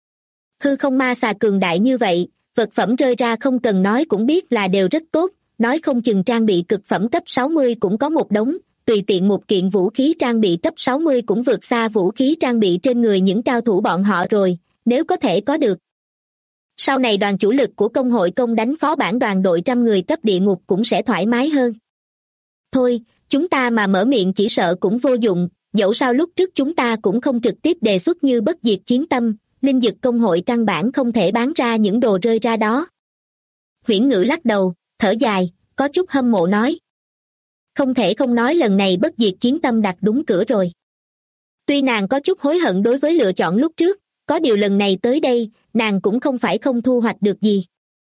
Hư không ma xà cường đại như vậy, vật phẩm rơi ra không cần nói cũng biết là đều rất tốt, nói không chừng trang bị cực phẩm cấp 60 cũng có một đống, tùy tiện một kiện vũ khí trang bị cấp 60 cũng vượt xa vũ khí trang bị trên người những cao thủ bọn họ rồi, nếu có thể có được. Sau này đoàn chủ lực của công hội công đánh phó bản đoàn đội 100 người cấp địa ngục cũng sẽ thoải mái hơn. Thôi, chúng ta mà mở miệng chỉ sợ cũng vô dụng, dẫu sao lúc trước chúng ta cũng không trực tiếp đề xuất như Bất Diệt Chiến Tâm, linh dực công hội căn bản không thể bán ra những đồ rơi ra đó. Huyễn Ngữ lắc đầu, thở dài, có chút hâm mộ nói. Không thể không nói lần này Bất Diệt Chiến Tâm đặt đúng cửa rồi. Tuy nàng có chút hối hận đối với lựa chọn lúc trước, có điều lần này tới đây, nàng cũng không phải không thu hoạch được gì.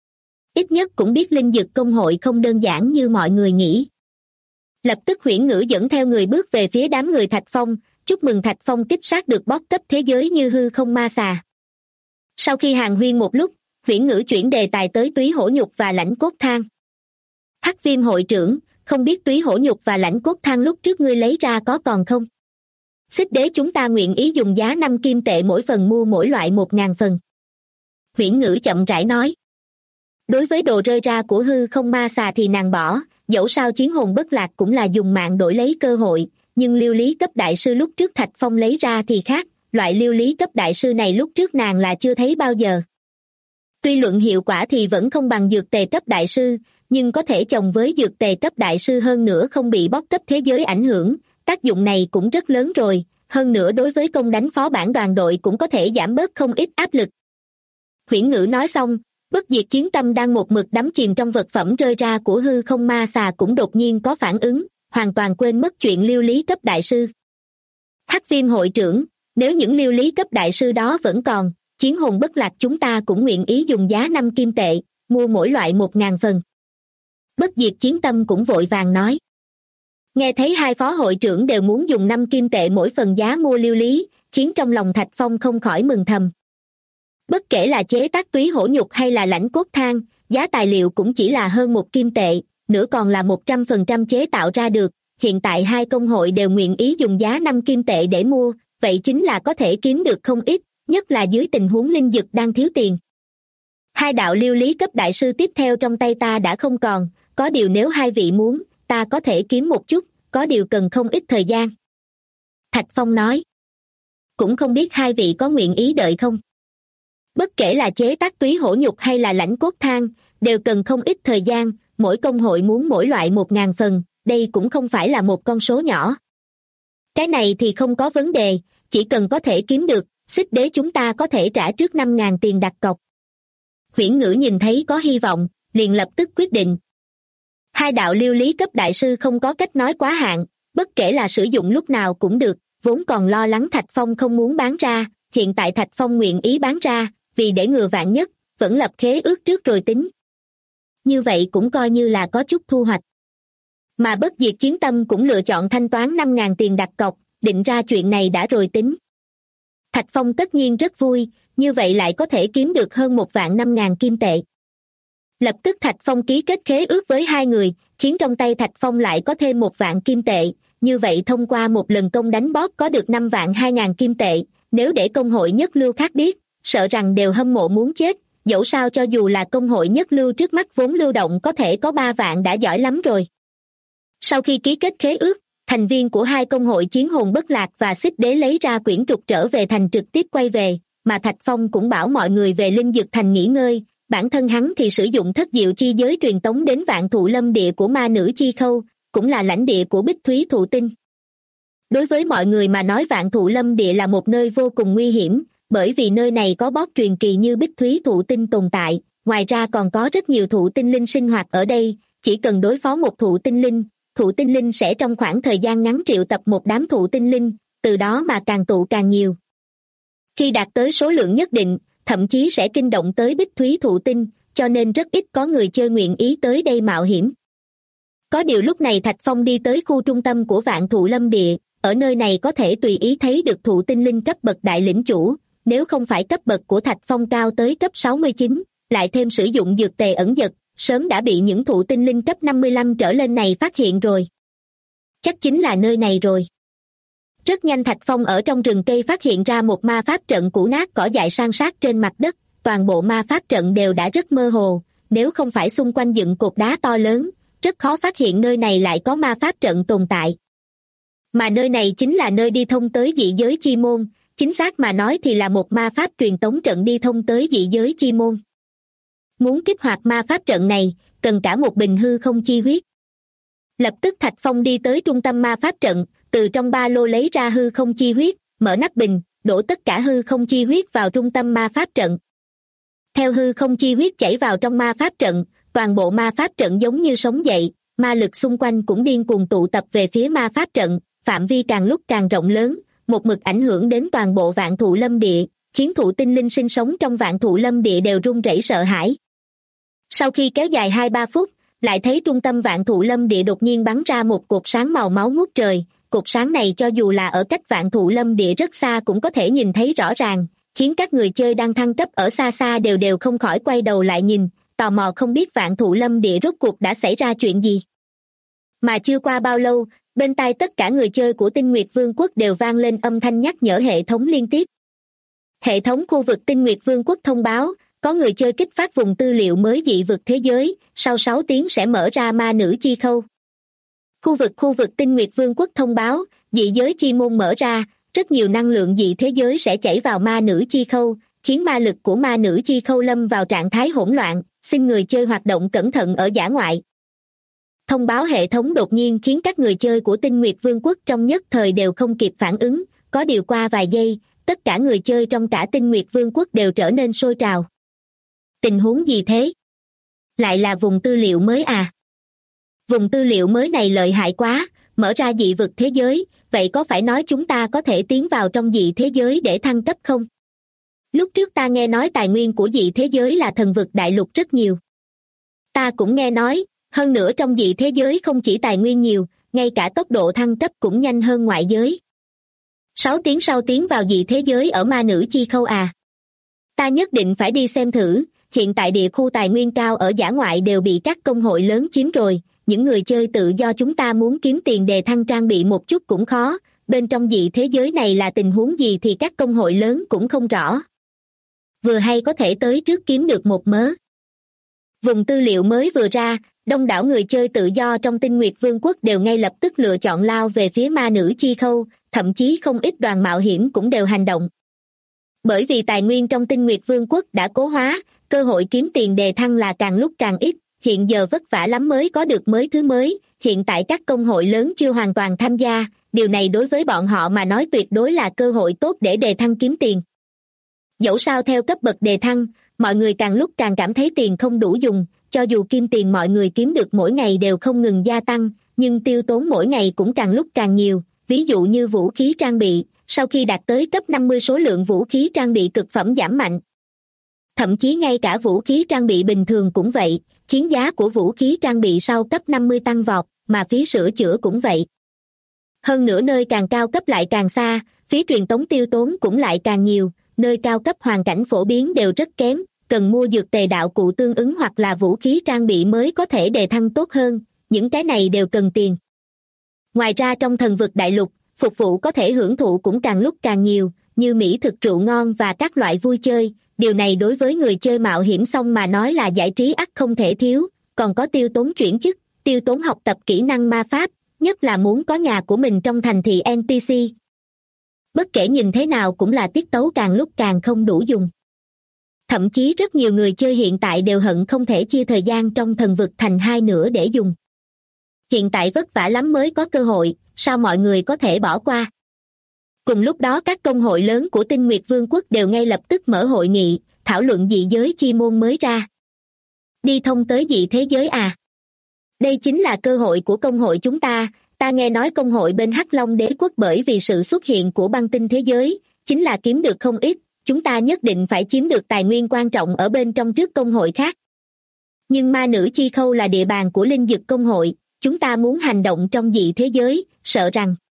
Ít nhất cũng biết linh dực công hội không đơn giản như mọi người nghĩ. Lập tức Huyễn Ngữ dẫn theo người bước về phía đám người Thạch Phong, chúc mừng Thạch Phong kích sát được boss cấp thế giới như hư không ma xà. Sau khi hàn huyên một lúc, Huyễn Ngữ chuyển đề tài tới Túy Hổ Nhục và Lãnh Cốt Thang. Hắc Viêm hội trưởng, không biết Túy Hổ Nhục và Lãnh Cốt Thang lúc trước ngươi lấy ra có còn không? Xích Đế chúng ta nguyện ý dùng giá 5 kim tệ mỗi phần mua mỗi loại 1000 phần. Huyễn Ngữ chậm rãi nói. Đối với đồ rơi ra của hư không ma xà thì nàng bỏ, dẫu sao chiến hồn bất lạc cũng là dùng mạng đổi lấy cơ hội, nhưng liêu lý cấp đại sư lúc trước Thạch Phong lấy ra thì khác, loại liêu lý cấp đại sư này lúc trước nàng là chưa thấy bao giờ. Tuy luận hiệu quả thì vẫn không bằng dược tề cấp đại sư, nhưng có thể chồng với dược tề cấp đại sư hơn nữa không bị bóc cấp thế giới ảnh hưởng, tác dụng này cũng rất lớn rồi, hơn nữa đối với công đánh phó bản đoàn đội cũng có thể giảm bớt không ít áp lực. Huyễn Ngữ nói xong, Bất Diệt Chiến Tâm đang một mực đắm chìm trong vật phẩm rơi ra của hư không ma xà cũng đột nhiên có phản ứng, hoàn toàn quên mất chuyện liêu lý cấp đại sư. Hắc Viêm hội trưởng, nếu những liêu lý cấp đại sư đó vẫn còn, chiến hồn bất lạc chúng ta cũng nguyện ý dùng giá 5 kim tệ, mua mỗi loại 1000 phần. Bất Diệt Chiến Tâm cũng vội vàng nói. Nghe thấy hai phó hội trưởng đều muốn dùng 5 kim tệ mỗi phần giá mua liêu lý, khiến trong lòng Thạch Phong không khỏi mừng thầm. Bất kể là chế tác Túy Hổ Nhục hay là Lãnh Cốt Thang, giá tài liệu cũng chỉ là hơn 1 kim tệ, nữa còn là 100% chế tạo ra được, hiện tại hai công hội đều nguyện ý dùng giá 5 kim tệ để mua, vậy chính là có thể kiếm được không ít, nhất là dưới tình huống linh dực đang thiếu tiền. Hai đạo liêu lý cấp đại sư tiếp theo trong tay ta đã không còn, có điều nếu hai vị muốn, ta có thể kiếm một chút, có điều cần không ít thời gian. Thạch Phong nói. Cũng không biết hai vị có nguyện ý đợi không? Bất kể là chế tác túy hổ nhục hay là lãnh cốt thang, đều cần không ít thời gian, mỗi công hội muốn mỗi loại 1.000 phần, đây cũng không phải là một con số nhỏ. Cái này thì không có vấn đề, chỉ cần có thể kiếm được, Xích Đế chúng ta có thể trả trước 5.000 tiền đặt cọc. Huyễn Ngữ nhìn thấy có hy vọng, liền lập tức quyết định. Hai đạo liêu lý cấp đại sư không có cách nói quá hạn, bất kể là sử dụng lúc nào cũng được, vốn còn lo lắng Thạch Phong không muốn bán ra, hiện tại Thạch Phong nguyện ý bán ra, vì để ngừa vạn nhất, vẫn lập khế ước trước rồi tính. Như vậy cũng coi như là có chút thu hoạch. Mà Bất Diệt Chiến Tâm cũng lựa chọn thanh toán 5.000 tiền đặt cọc, định ra chuyện này đã rồi tính. Thạch Phong tất nhiên rất vui, như vậy lại có thể kiếm được hơn 1.500.000 kim tệ. Lập tức Thạch Phong ký kết khế ước với hai người, khiến trong tay Thạch Phong lại có thêm 1.000.000 kim tệ, như vậy thông qua một lần công đánh boss có được 5.200.000 kim tệ, nếu để công hội nhất lưu khác biết, sợ rằng đều hâm mộ muốn chết, dẫu sao cho dù là công hội nhất lưu trước mắt vốn lưu động có thể có 3 vạn đã giỏi lắm rồi. Sau khi ký kết khế ước, thành viên của hai công hội Chiến Hồn Bất Lạc và Xích Đế lấy ra quyển trục trở về thành trực tiếp quay về, mà Thạch Phong cũng bảo mọi người về Linh Dực Thành nghỉ ngơi, bản thân hắn thì sử dụng thất diệu chi giới truyền tống đến Vạn Thụ Lâm Địa của ma nữ Chi Khâu, cũng là lãnh địa của Bích Thúy Thụ Tinh. Đối với mọi người mà nói Vạn Thụ Lâm Địa là một nơi vô cùng nguy hiểm, bởi vì nơi này có boss truyền kỳ như Bích Thúy Thụ Tinh tồn tại, ngoài ra còn có rất nhiều thụ tinh linh sinh hoạt ở đây, chỉ cần đối phó một thụ tinh linh sẽ trong khoảng thời gian ngắn triệu tập một đám thụ tinh linh, từ đó mà càng tụ càng nhiều. Khi đạt tới số lượng nhất định, thậm chí sẽ kinh động tới Bích Thúy Thụ Tinh, cho nên rất ít có người chơi nguyện ý tới đây mạo hiểm. Có điều lúc này Thạch Phong đi tới khu trung tâm của Vạn Thụ Lâm Địa, ở nơi này có thể tùy ý thấy được thụ tinh linh cấp bậc đại lĩnh chủ, nếu không phải cấp bậc của Thạch Phong cao tới cấp 69, lại thêm sử dụng dược tề ẩn dật, sớm đã bị những thụ tinh linh cấp 55 trở lên này phát hiện rồi. Chắc chính là nơi này rồi. Rất nhanh Thạch Phong ở trong rừng cây phát hiện ra một ma pháp trận cũ nát cỏ dại san sát trên mặt đất, toàn bộ ma pháp trận đều đã rất mơ hồ, nếu không phải xung quanh dựng cột đá to lớn, rất khó phát hiện nơi này lại có ma pháp trận tồn tại. Mà nơi này chính là nơi đi thông tới dị giới chi môn, chính xác mà nói thì là một ma pháp truyền tống trận đi thông tới dị giới chi môn. Muốn kích hoạt ma pháp trận này, cần cả một bình hư không chi huyết. Lập tức Thạch Phong đi tới trung tâm ma pháp trận, từ trong ba lô lấy ra hư không chi huyết, mở nắp bình, đổ tất cả hư không chi huyết vào trung tâm ma pháp trận. Theo hư không chi huyết chảy vào trong ma pháp trận, toàn bộ ma pháp trận giống như sống dậy, ma lực xung quanh cũng điên cuồng tụ tập về phía ma pháp trận, phạm vi càng lúc càng rộng lớn, một mực ảnh hưởng đến toàn bộ Vạn Thụ Lâm Địa, khiến thụ tinh linh sinh sống trong Vạn Thụ Lâm Địa đều run rẩy sợ hãi. Sau khi kéo dài 2-3 phút, lại thấy trung tâm Vạn Thụ Lâm Địa đột nhiên bắn ra một cột sáng màu máu ngút trời, cột sáng này cho dù là ở cách Vạn Thụ Lâm Địa rất xa cũng có thể nhìn thấy rõ ràng, khiến các người chơi đang thăng cấp ở xa xa đều không khỏi quay đầu lại nhìn, tò mò không biết Vạn Thụ Lâm Địa rốt cuộc đã xảy ra chuyện gì. Mà chưa qua bao lâu, bên tai tất cả người chơi của Tinh Nguyệt Vương quốc đều vang lên âm thanh nhắc nhở hệ thống liên tiếp. Hệ thống khu vực Tinh Nguyệt Vương quốc thông báo, có người chơi kích phát vùng tư liệu mới dị vực thế giới, sau 6 tiếng sẽ mở ra ma nữ Chi Khâu. Khu vực Tinh Nguyệt Vương quốc thông báo, dị giới chi môn mở ra, rất nhiều năng lượng dị thế giới sẽ chảy vào ma nữ Chi Khâu, khiến ma lực của ma nữ Chi Khâu lâm vào trạng thái hỗn loạn, xin người chơi hoạt động cẩn thận ở dã ngoại. Thông báo hệ thống đột nhiên khiến các người chơi của Tinh Nguyệt Vương quốc trong nhất thời đều không kịp phản ứng, có điều qua vài giây, tất cả người chơi trong cả Tinh Nguyệt Vương quốc đều trở nên sôi trào. Tình huống gì thế? Lại là vùng tư liệu mới à? Vùng tư liệu mới này lợi hại quá, mở ra dị vực thế giới, vậy có phải nói chúng ta có thể tiến vào trong dị thế giới để thăng cấp không? Lúc trước ta nghe nói tài nguyên của dị thế giới là thần vực đại lục rất nhiều. Ta cũng nghe nói, hơn nữa trong dị thế giới không chỉ tài nguyên nhiều, ngay cả tốc độ thăng cấp cũng nhanh hơn ngoại giới. 6 tiếng sau tiến vào dị thế giới ở ma nữ Chi Khâu à? Ta nhất định phải đi xem thử, hiện tại địa khu tài nguyên cao ở dã ngoại đều bị các công hội lớn chiếm rồi, những người chơi tự do chúng ta muốn kiếm tiền đề thăng trang bị một chút cũng khó, bên trong dị thế giới này là tình huống gì thì các công hội lớn cũng không rõ. Vừa hay có thể tới trước kiếm được một mớ. Vùng tư liệu mới vừa ra, đông đảo người chơi tự do trong Tinh Nguyệt Vương quốc đều ngay lập tức lựa chọn lao về phía ma nữ chi khâu, thậm chí không ít đoàn mạo hiểm cũng đều hành động. Bởi vì tài nguyên trong Tinh Nguyệt Vương quốc đã cố hóa, cơ hội kiếm tiền đề thăng là càng lúc càng ít, hiện giờ vất vả lắm mới có được thứ mới, hiện tại các công hội lớn chưa hoàn toàn tham gia, điều này đối với bọn họ mà nói tuyệt đối là cơ hội tốt để đề thăng kiếm tiền. Dẫu sao theo cấp bậc đề thăng, mọi người càng lúc càng cảm thấy tiền không đủ dùng, cho dù kim tiền mọi người kiếm được mỗi ngày đều không ngừng gia tăng, nhưng tiêu tốn mỗi ngày cũng càng lúc càng nhiều, ví dụ như vũ khí trang bị, sau khi đạt tới cấp 50 số lượng vũ khí trang bị cực phẩm giảm mạnh. Thậm chí ngay cả vũ khí trang bị bình thường cũng vậy, khiến giá của vũ khí trang bị sau cấp 50 tăng vọt, mà phí sửa chữa cũng vậy. Hơn nữa nơi càng cao cấp lại càng xa, phí truyền tống tiêu tốn cũng lại càng nhiều, nơi cao cấp hoàn cảnh phổ biến đều rất kém, cần mua dược tề đạo cụ tương ứng hoặc là vũ khí trang bị mới có thể đề thăng tốt hơn, những cái này đều cần tiền. Ngoài ra trong thần vực đại lục, phục vụ có thể hưởng thụ cũng càng lúc càng nhiều, như mỹ thực rượu ngon và các loại vui chơi, điều này đối với người chơi mạo hiểm xong mà nói là giải trí ắt không thể thiếu, còn có tiêu tốn chuyển chức, tiêu tốn học tập kỹ năng ma pháp, nhất là muốn có nhà của mình trong thành thị NPC. Bất kể nhìn thế nào cũng là tiết tấu càng lúc càng không đủ dùng. Thậm chí rất nhiều người chơi hiện tại đều hận không thể chia thời gian trong thần vực thành hai nửa để dùng. Hiện tại vất vả lắm mới có cơ hội, sao mọi người có thể bỏ qua? Cùng lúc đó các công hội lớn của Tinh Nguyệt Vương quốc đều ngay lập tức mở hội nghị, thảo luận dị giới chi môn mới ra. Đi thông tới dị thế giới à? Đây chính là cơ hội của công hội chúng ta nghe nói công hội bên Hắc Long Đế quốc bởi vì sự xuất hiện của băng tinh thế giới, chính là kiếm được không ít, chúng ta nhất định phải chiếm được tài nguyên quan trọng ở bên trong trước công hội khác. Nhưng ma nữ chi khâu là địa bàn của linh dực công hội, chúng ta muốn hành động trong dị thế giới, sợ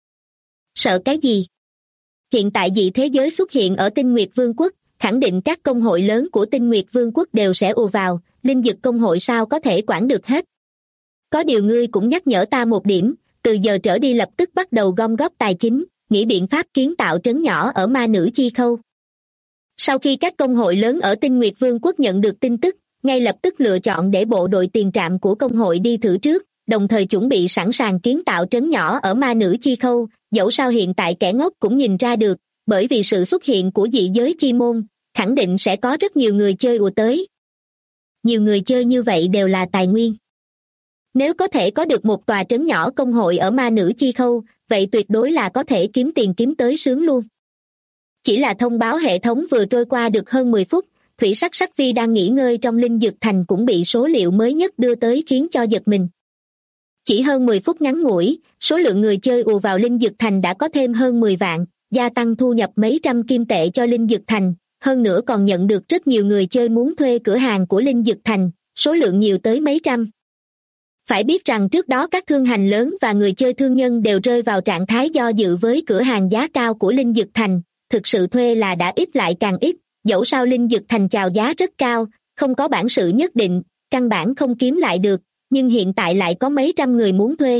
cái gì? Hiện tại dị thế giới xuất hiện ở Tinh Nguyệt Vương quốc, khẳng định các công hội lớn của Tinh Nguyệt Vương quốc đều sẽ ùa vào, linh dực công hội sao có thể quản được hết. Có điều ngươi cũng nhắc nhở ta một điểm, từ giờ trở đi lập tức bắt đầu gom góp tài chính, nghĩ biện pháp kiến tạo trấn nhỏ ở ma nữ chi khâu. Sau khi các công hội lớn ở Tinh Nguyệt Vương quốc nhận được tin tức, ngay lập tức lựa chọn để bộ đội tiền trạm của công hội đi thử trước, đồng thời chuẩn bị sẵn sàng kiến tạo trấn nhỏ ở ma nữ chi khâu, dẫu sao hiện tại kẻ ngốc cũng nhìn ra được, bởi vì sự xuất hiện của dị giới chi môn, khẳng định sẽ có rất nhiều người chơi ùa tới. Nhiều người chơi như vậy đều là tài nguyên. Nếu có thể có được một tòa trấn nhỏ công hội ở ma nữ chi khâu, vậy tuyệt đối là có thể kiếm tiền kiếm tới sướng luôn. Chỉ là thông báo hệ thống vừa trôi qua được hơn 10 phút, Thủy Sắc Sắc Vi đang nghỉ ngơi trong linh dược thành cũng bị số liệu mới nhất đưa tới khiến cho giật mình. Chỉ hơn 10 phút ngắn ngủi, số lượng người chơi ùa vào linh dược thành đã có thêm hơn 10 vạn, gia tăng thu nhập mấy trăm kim tệ cho linh dược thành, hơn nữa còn nhận được rất nhiều người chơi muốn thuê cửa hàng của linh dược thành, số lượng nhiều tới mấy trăm. Phải biết rằng trước đó các thương hành lớn và người chơi thương nhân đều rơi vào trạng thái do dự với cửa hàng giá cao của linh dược thành, thực sự thuê là đã ít lại càng ít, dẫu sao linh dược thành chào giá rất cao, không có bản sự nhất định, căn bản không kiếm lại được, nhưng hiện tại lại có mấy trăm người muốn thuê.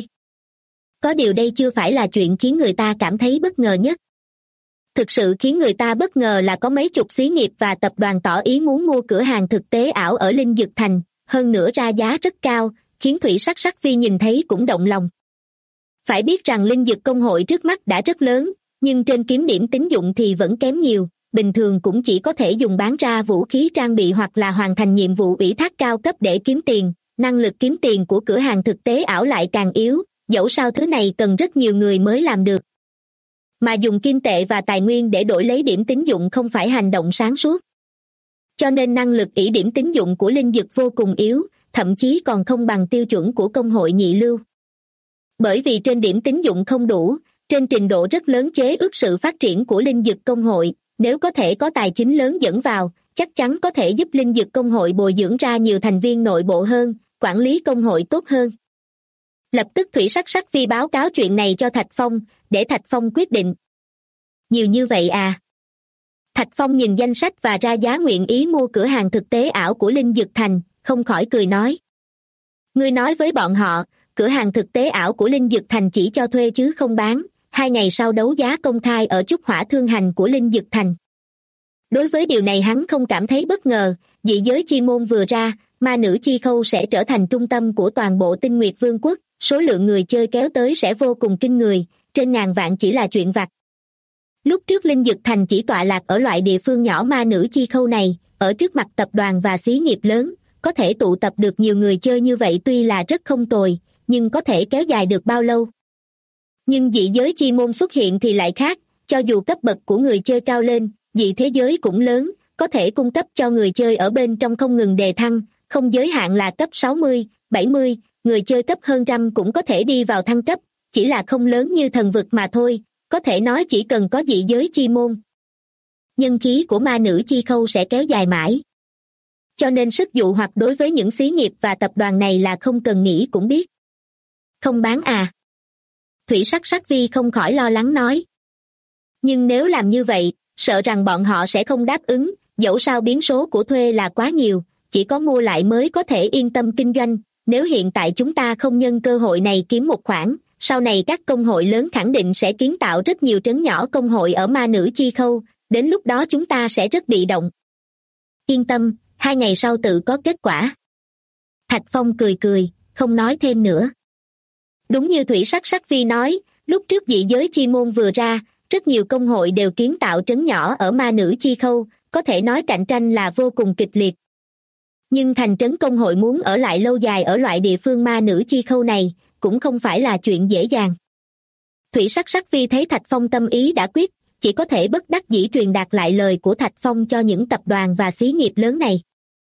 Có điều đây chưa phải là chuyện khiến người ta cảm thấy bất ngờ nhất. Thực sự khiến người ta bất ngờ là có mấy chục xí nghiệp và tập đoàn tỏ ý muốn mua cửa hàng thực tế ảo ở linh dược thành, hơn nữa ra giá rất cao, khiến Thủy Sắc Sắc Vi nhìn thấy cũng động lòng. Phải biết rằng linh dược công hội trước mắt đã rất lớn, nhưng trên kiếm điểm tín dụng thì vẫn kém nhiều, bình thường cũng chỉ có thể dùng bán ra vũ khí trang bị hoặc là hoàn thành nhiệm vụ ủy thác cao cấp để kiếm tiền, năng lực kiếm tiền của cửa hàng thực tế ảo lại càng yếu, dẫu sao thứ này cần rất nhiều người mới làm được. Mà dùng kim tệ và tài nguyên để đổi lấy điểm tín dụng không phải hành động sáng suốt. Cho nên năng lực ỷ điểm tín dụng của linh dược vô cùng yếu, thậm chí còn không bằng tiêu chuẩn của công hội nhị lưu. Bởi vì trên điểm tín dụng không đủ, trên trình độ rất lớn chế ước sự phát triển của linh dược công hội, nếu có thể có tài chính lớn dẫn vào, chắc chắn có thể giúp linh dược công hội bồi dưỡng ra nhiều thành viên nội bộ hơn, quản lý công hội tốt hơn. Lập tức Thủy Sắc Sắc Vi báo cáo chuyện này cho Thạch Phong, để Thạch Phong quyết định. Nhiều như vậy à? Thạch Phong nhìn danh sách và ra giá nguyện ý mua cửa hàng thực tế ảo của linh dược thành, không khỏi cười nói. Ngươi nói với bọn họ, cửa hàng thực tế ảo của Linh Dực Thành chỉ cho thuê chứ không bán, 2 ngày sau đấu giá công khai ở Trúc Hỏa Thương Hành của Linh Dực Thành. Đối với điều này hắn không cảm thấy bất ngờ, dị giới chi môn vừa ra, ma nữ chi khâu sẽ trở thành trung tâm của toàn bộ Tinh Nguyệt Vương quốc, số lượng người chơi kéo tới sẽ vô cùng kinh người, trên ngàn vạn chỉ là chuyện vặt. Lúc trước Linh Dực Thành chỉ tọa lạc ở loại địa phương nhỏ ma nữ chi khâu này, ở trước mặt tập đoàn và xí nghiệp lớn, có thể tụ tập được nhiều người chơi như vậy tuy là rất không tồi, nhưng có thể kéo dài được bao lâu? Nhưng dị giới chi môn xuất hiện thì lại khác, cho dù cấp bậc của người chơi cao lên, dị thế giới cũng lớn, có thể cung cấp cho người chơi ở bên trong không ngừng đề thăng, không giới hạn là cấp 60, 70, người chơi cấp hơn trăm cũng có thể đi vào thăng cấp, chỉ là không lớn như thần vực mà thôi, có thể nói chỉ cần có dị giới chi môn. Nhân khí của ma nữ chi khâu sẽ kéo dài mãi. Cho nên sức dụ hoặc đối với những xí nghiệp và tập đoàn này là không cần nghĩ cũng biết. Không bán à? Thủy Sắc Sắc Vi không khỏi lo lắng nói. Nhưng nếu làm như vậy, sợ rằng bọn họ sẽ không đáp ứng, dẫu sao biến số của thuê là quá nhiều, chỉ có mua lại mới có thể yên tâm kinh doanh, nếu hiện tại chúng ta không nhân cơ hội này kiếm một khoản, sau này các công hội lớn khẳng định sẽ kiến tạo rất nhiều trấn nhỏ công hội ở ma nữ chi khâu, đến lúc đó chúng ta sẽ rất bị động. Yên tâm, 2 ngày sau tự có kết quả. Thạch Phong cười cười, không nói thêm nữa. Đúng như Thủy Sắc Sắc Vi nói, lúc trước dị giới chi môn vừa ra, rất nhiều công hội đều kiến tạo trấn nhỏ ở ma nữ chi khâu, có thể nói cạnh tranh là vô cùng kịch liệt. Nhưng thành trấn công hội muốn ở lại lâu dài ở loại địa phương ma nữ chi khâu này, cũng không phải là chuyện dễ dàng. Thủy Sắc Sắc Vi thấy Thạch Phong tâm ý đã quyết, chỉ có thể bất đắc dĩ truyền đạt lại lời của Thạch Phong cho những tập đoàn và xí nghiệp lớn này.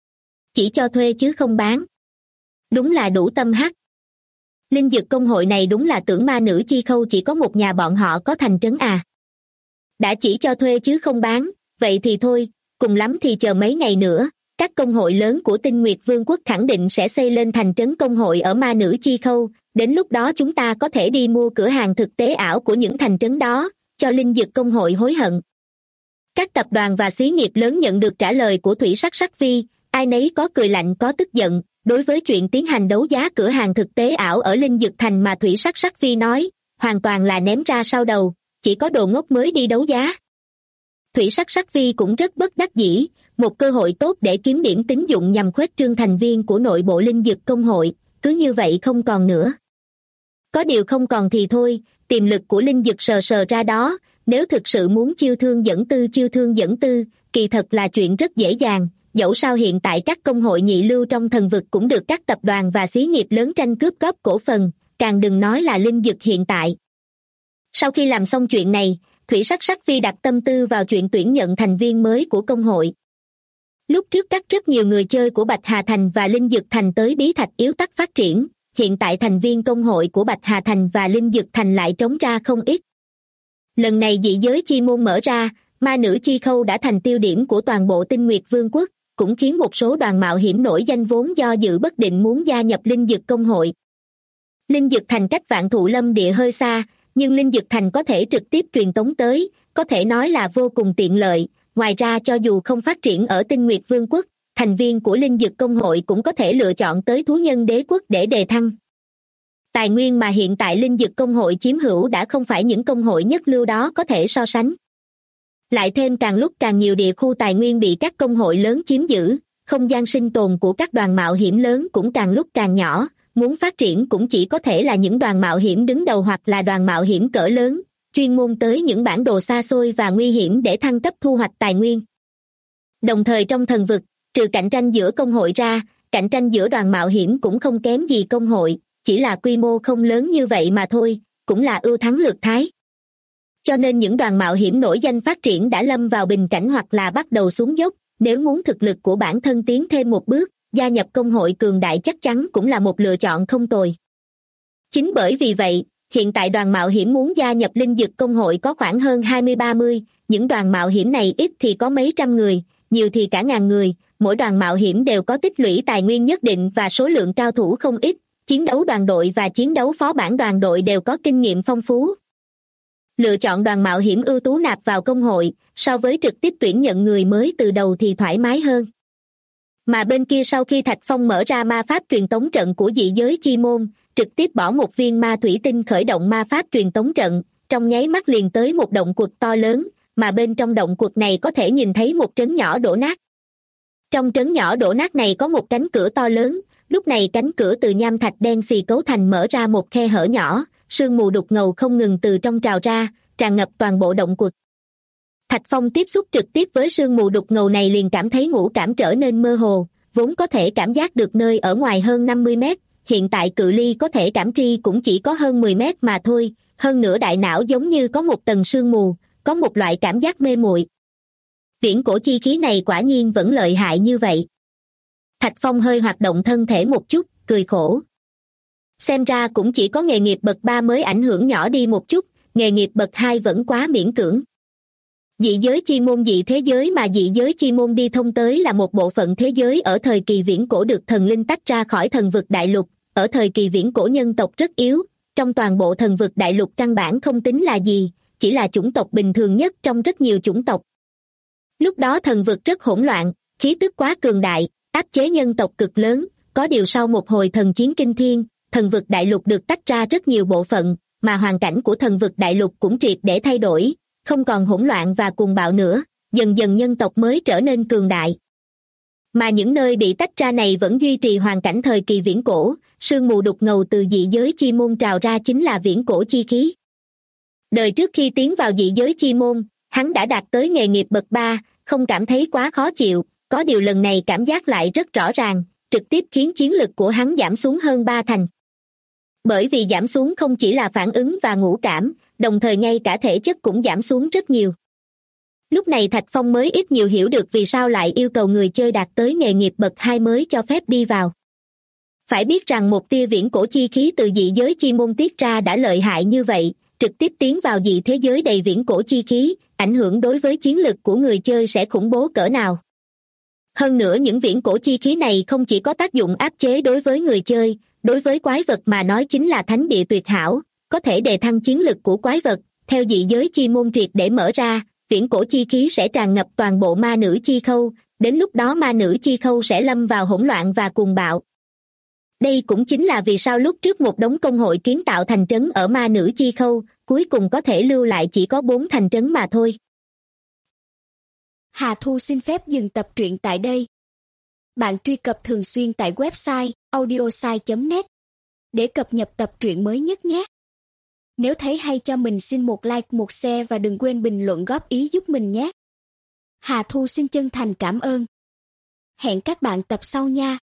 Chỉ cho thuê chứ không bán. Đúng là đủ tâm hắc. Linh Dực công hội này đúng là tưởng ma nữ chi khâu chỉ có một nhà bọn họ có thành trấn à. Đã chỉ cho thuê chứ không bán, vậy thì thôi, cùng lắm thì chờ mấy ngày nữa, các công hội lớn của Tinh Nguyệt Vương quốc khẳng định sẽ xây lên thành trấn công hội ở ma nữ chi khâu, đến lúc đó chúng ta có thể đi mua cửa hàng thực tế ảo của những thành trấn đó, cho Linh Dực công hội hối hận. Các tập đoàn và xí nghiệp lớn nhận được trả lời của Thủy Sắc Sắc Vi, ai nấy có cười lạnh có tức giận, đối với chuyện tiến hành đấu giá cửa hàng thực tế ảo ở Linh Dực Thành mà Thủy Sắc Sắc Vi nói, hoàn toàn là ném ra sau đầu, chỉ có đồ ngốc mới đi đấu giá. Thủy Sắc Sắc Vi cũng rất bất đắc dĩ, một cơ hội tốt để kiếm điểm tín dụng nhằm khuếch trương thành viên của nội bộ Linh Dực công hội, cứ như vậy không còn nữa. Có điều không còn thì thôi, tiềm lực của Linh Dực sờ sờ ra đó, nếu thực sự muốn chiêu thương dẫn tư, kỳ thật là chuyện rất dễ dàng, dẫu sao hiện tại các công hội nhị lưu trong thần vực cũng được các tập đoàn và xí nghiệp lớn tranh cướp góp cổ phần, càng đừng nói là Linh Dực hiện tại. Sau khi làm xong chuyện này, Thủy Sắc Sắc Vi đặt tâm tư vào chuyện tuyển nhận thành viên mới của công hội. Lúc trước rất nhiều người chơi của Bạch Hà Thành và Linh Dực Thành tới Bí Thạch Yếu Tắc phát triển, hiện tại thành viên công hội của Bạch Hà Thành và Linh Dực Thành lại trống ra không ít. Lần này dị giới chi môn mở ra, ma nữ chi khâu đã thành tiêu điểm của toàn bộ Tinh Nguyệt Vương quốc, cũng khiến một số đoàn mạo hiểm nổi danh vốn do dự bất định muốn gia nhập Linh Dực công hội. Linh Dực Thành cách Vạn Thụ Lâm địa hơi xa, nhưng Linh Dực Thành có thể trực tiếp truyền tống tới, có thể nói là vô cùng tiện lợi. Ngoài ra cho dù không phát triển ở Tinh Nguyệt Vương quốc, thành viên của Linh Dực công hội cũng có thể lựa chọn tới Thú Nhân Đế quốc để đề thăng. Tài nguyên mà hiện tại Linh Dực công hội chiếm hữu đã không phải những công hội nhất lưu đó có thể so sánh. Lại thêm càng lúc càng nhiều địa khu tài nguyên bị các công hội lớn chiếm giữ, không gian sinh tồn của các đoàn mạo hiểm lớn cũng càng lúc càng nhỏ, muốn phát triển cũng chỉ có thể là những đoàn mạo hiểm đứng đầu hoặc là đoàn mạo hiểm cỡ lớn, chuyên môn tới những bản đồ xa xôi và nguy hiểm để thăng cấp thu hoạch tài nguyên. Đồng thời trong thần vực, trừ cạnh tranh giữa công hội ra, cạnh tranh giữa đoàn mạo hiểm cũng không kém gì công hội, chỉ là quy mô không lớn như vậy mà thôi, cũng là ưu thắng lược thái. Cho nên những đoàn mạo hiểm nổi danh phát triển đã lâm vào bình cảnh hoặc là bắt đầu xuống dốc, nếu muốn thực lực của bản thân tiến thêm một bước, gia nhập công hội cường đại chắc chắn cũng là một lựa chọn không tồi. Chính bởi vì vậy, hiện tại đoàn mạo hiểm muốn gia nhập Linh Dực công hội có khoảng hơn 20-30, những đoàn mạo hiểm này ít thì có mấy trăm người, nhiều thì cả ngàn người, mỗi đoàn mạo hiểm đều có tích lũy tài nguyên nhất định và số lượng cao thủ không ít, chiến đấu đoàn đội và chiến đấu phó bản đoàn đội đều có kinh nghiệm phong phú. Lựa chọn đoàn mạo hiểm ưu tú nạp vào công hội, so với trực tiếp tuyển nhận người mới từ đầu thì thoải mái hơn. Mà bên kia sau khi Thạch Phong mở ra ma pháp truyền tống trận của dị giới chi môn, trực tiếp bỏ một viên ma thủy tinh khởi động ma pháp truyền tống trận, trong nháy mắt liền tới một động quật to lớn, mà bên trong động quật này có thể nhìn thấy một trấn nhỏ đổ nát. Trong trấn nhỏ đổ nát này có một cánh cửa to lớn, lúc này cánh cửa từ nham thạch đen xì cấu thành mở ra một khe hở nhỏ, sương mù đục ngầu không ngừng từ trong trào ra, tràn ngập toàn bộ động quật. Thạch Phong tiếp xúc trực tiếp với sương mù đục ngầu này liền cảm thấy ngũ cảm trở nên mơ hồ, vốn có thể cảm giác được nơi ở ngoài hơn 50 mét, hiện tại cự ly có thể cảm tri cũng chỉ có hơn 10 mét mà thôi, hơn nữa đại não giống như có một tầng sương mù, có một loại cảm giác mê muội. Viễn cổ chi khí này quả nhiên vẫn lợi hại như vậy. Thạch Phong hơi hoạt động thân thể một chút, cười khổ. Xem ra cũng chỉ có nghề nghiệp bậc 3 mới ảnh hưởng nhỏ đi một chút, nghề nghiệp bậc 2 vẫn quá miễn cưỡng. Dị giới chi môn dị thế giới mà dị giới chi môn đi thông tới là một bộ phận thế giới ở thời kỳ viễn cổ được thần linh tách ra khỏi thần vực đại lục. Ở thời kỳ viễn cổ nhân tộc rất yếu, trong toàn bộ thần vực đại lục căn bản không tính là gì, chỉ là chủng tộc bình thường nhất trong rất nhiều chủng tộc. Lúc đó thần vực rất hỗn loạn, khí tức quá cường đại, áp chế nhân tộc cực lớn, có điều sau một hồi thần chiến kinh thiên, thần vực đại lục được tách ra rất nhiều bộ phận, mà hoàn cảnh của thần vực đại lục cũng triệt để thay đổi, không còn hỗn loạn và cuồng bạo nữa, dần dần nhân tộc mới trở nên cường đại. Mà những nơi bị tách ra này vẫn duy trì hoàn cảnh thời kỳ viễn cổ, sương mù đục ngầu từ dị giới chi môn trào ra chính là viễn cổ chi khí. Đời trước khi tiến vào dị giới chi môn, hắn đã đạt tới nghề nghiệp bậc 3, không cảm thấy quá khó chịu, có điều lần này cảm giác lại rất rõ ràng, trực tiếp khiến chiến lực của hắn giảm xuống hơn 3 thành. Bởi vì giảm xuống không chỉ là phản ứng và ngũ cảm, đồng thời ngay cả thể chất cũng giảm xuống rất nhiều. Lúc này Thạch Phong mới ít nhiều hiểu được vì sao lại yêu cầu người chơi đạt tới nghề nghiệp bậc 2 mới cho phép đi vào. Phải biết rằng một tia viễn cổ chi khí từ dị giới chi môn tiết ra đã lợi hại như vậy, trực tiếp tiến vào dị thế giới đầy viễn cổ chi khí, ảnh hưởng đối với chiến lực của người chơi sẽ khủng bố cỡ nào. Hơn nữa những viễn cổ chi khí này không chỉ có tác dụng áp chế đối với người chơi, đối với quái vật mà nói chính là thánh địa tuyệt hảo, có thể đề thăng chiến lực của quái vật. Theo dị giới chi môn triệt để mở ra, viễn cổ chi khí sẽ tràn ngập toàn bộ ma nữ chi khâu, đến lúc đó ma nữ chi khâu sẽ lâm vào hỗn loạn và cuồng bạo. Đây cũng chính là vì sao lúc trước một đống công hội kiến tạo thành trấn ở ma nữ chi khâu, cuối cùng có thể lưu lại chỉ có 4 thành trấn mà thôi. Hà Thu xin phép dừng tập truyện tại đây. Bạn truy cập thường xuyên tại website audiosai.net để cập nhật tập truyện mới nhất nhé. Nếu thấy hay cho mình xin một like, một share và đừng quên bình luận góp ý giúp mình nhé. Hà Thu xin chân thành cảm ơn. Hẹn các bạn tập sau nha.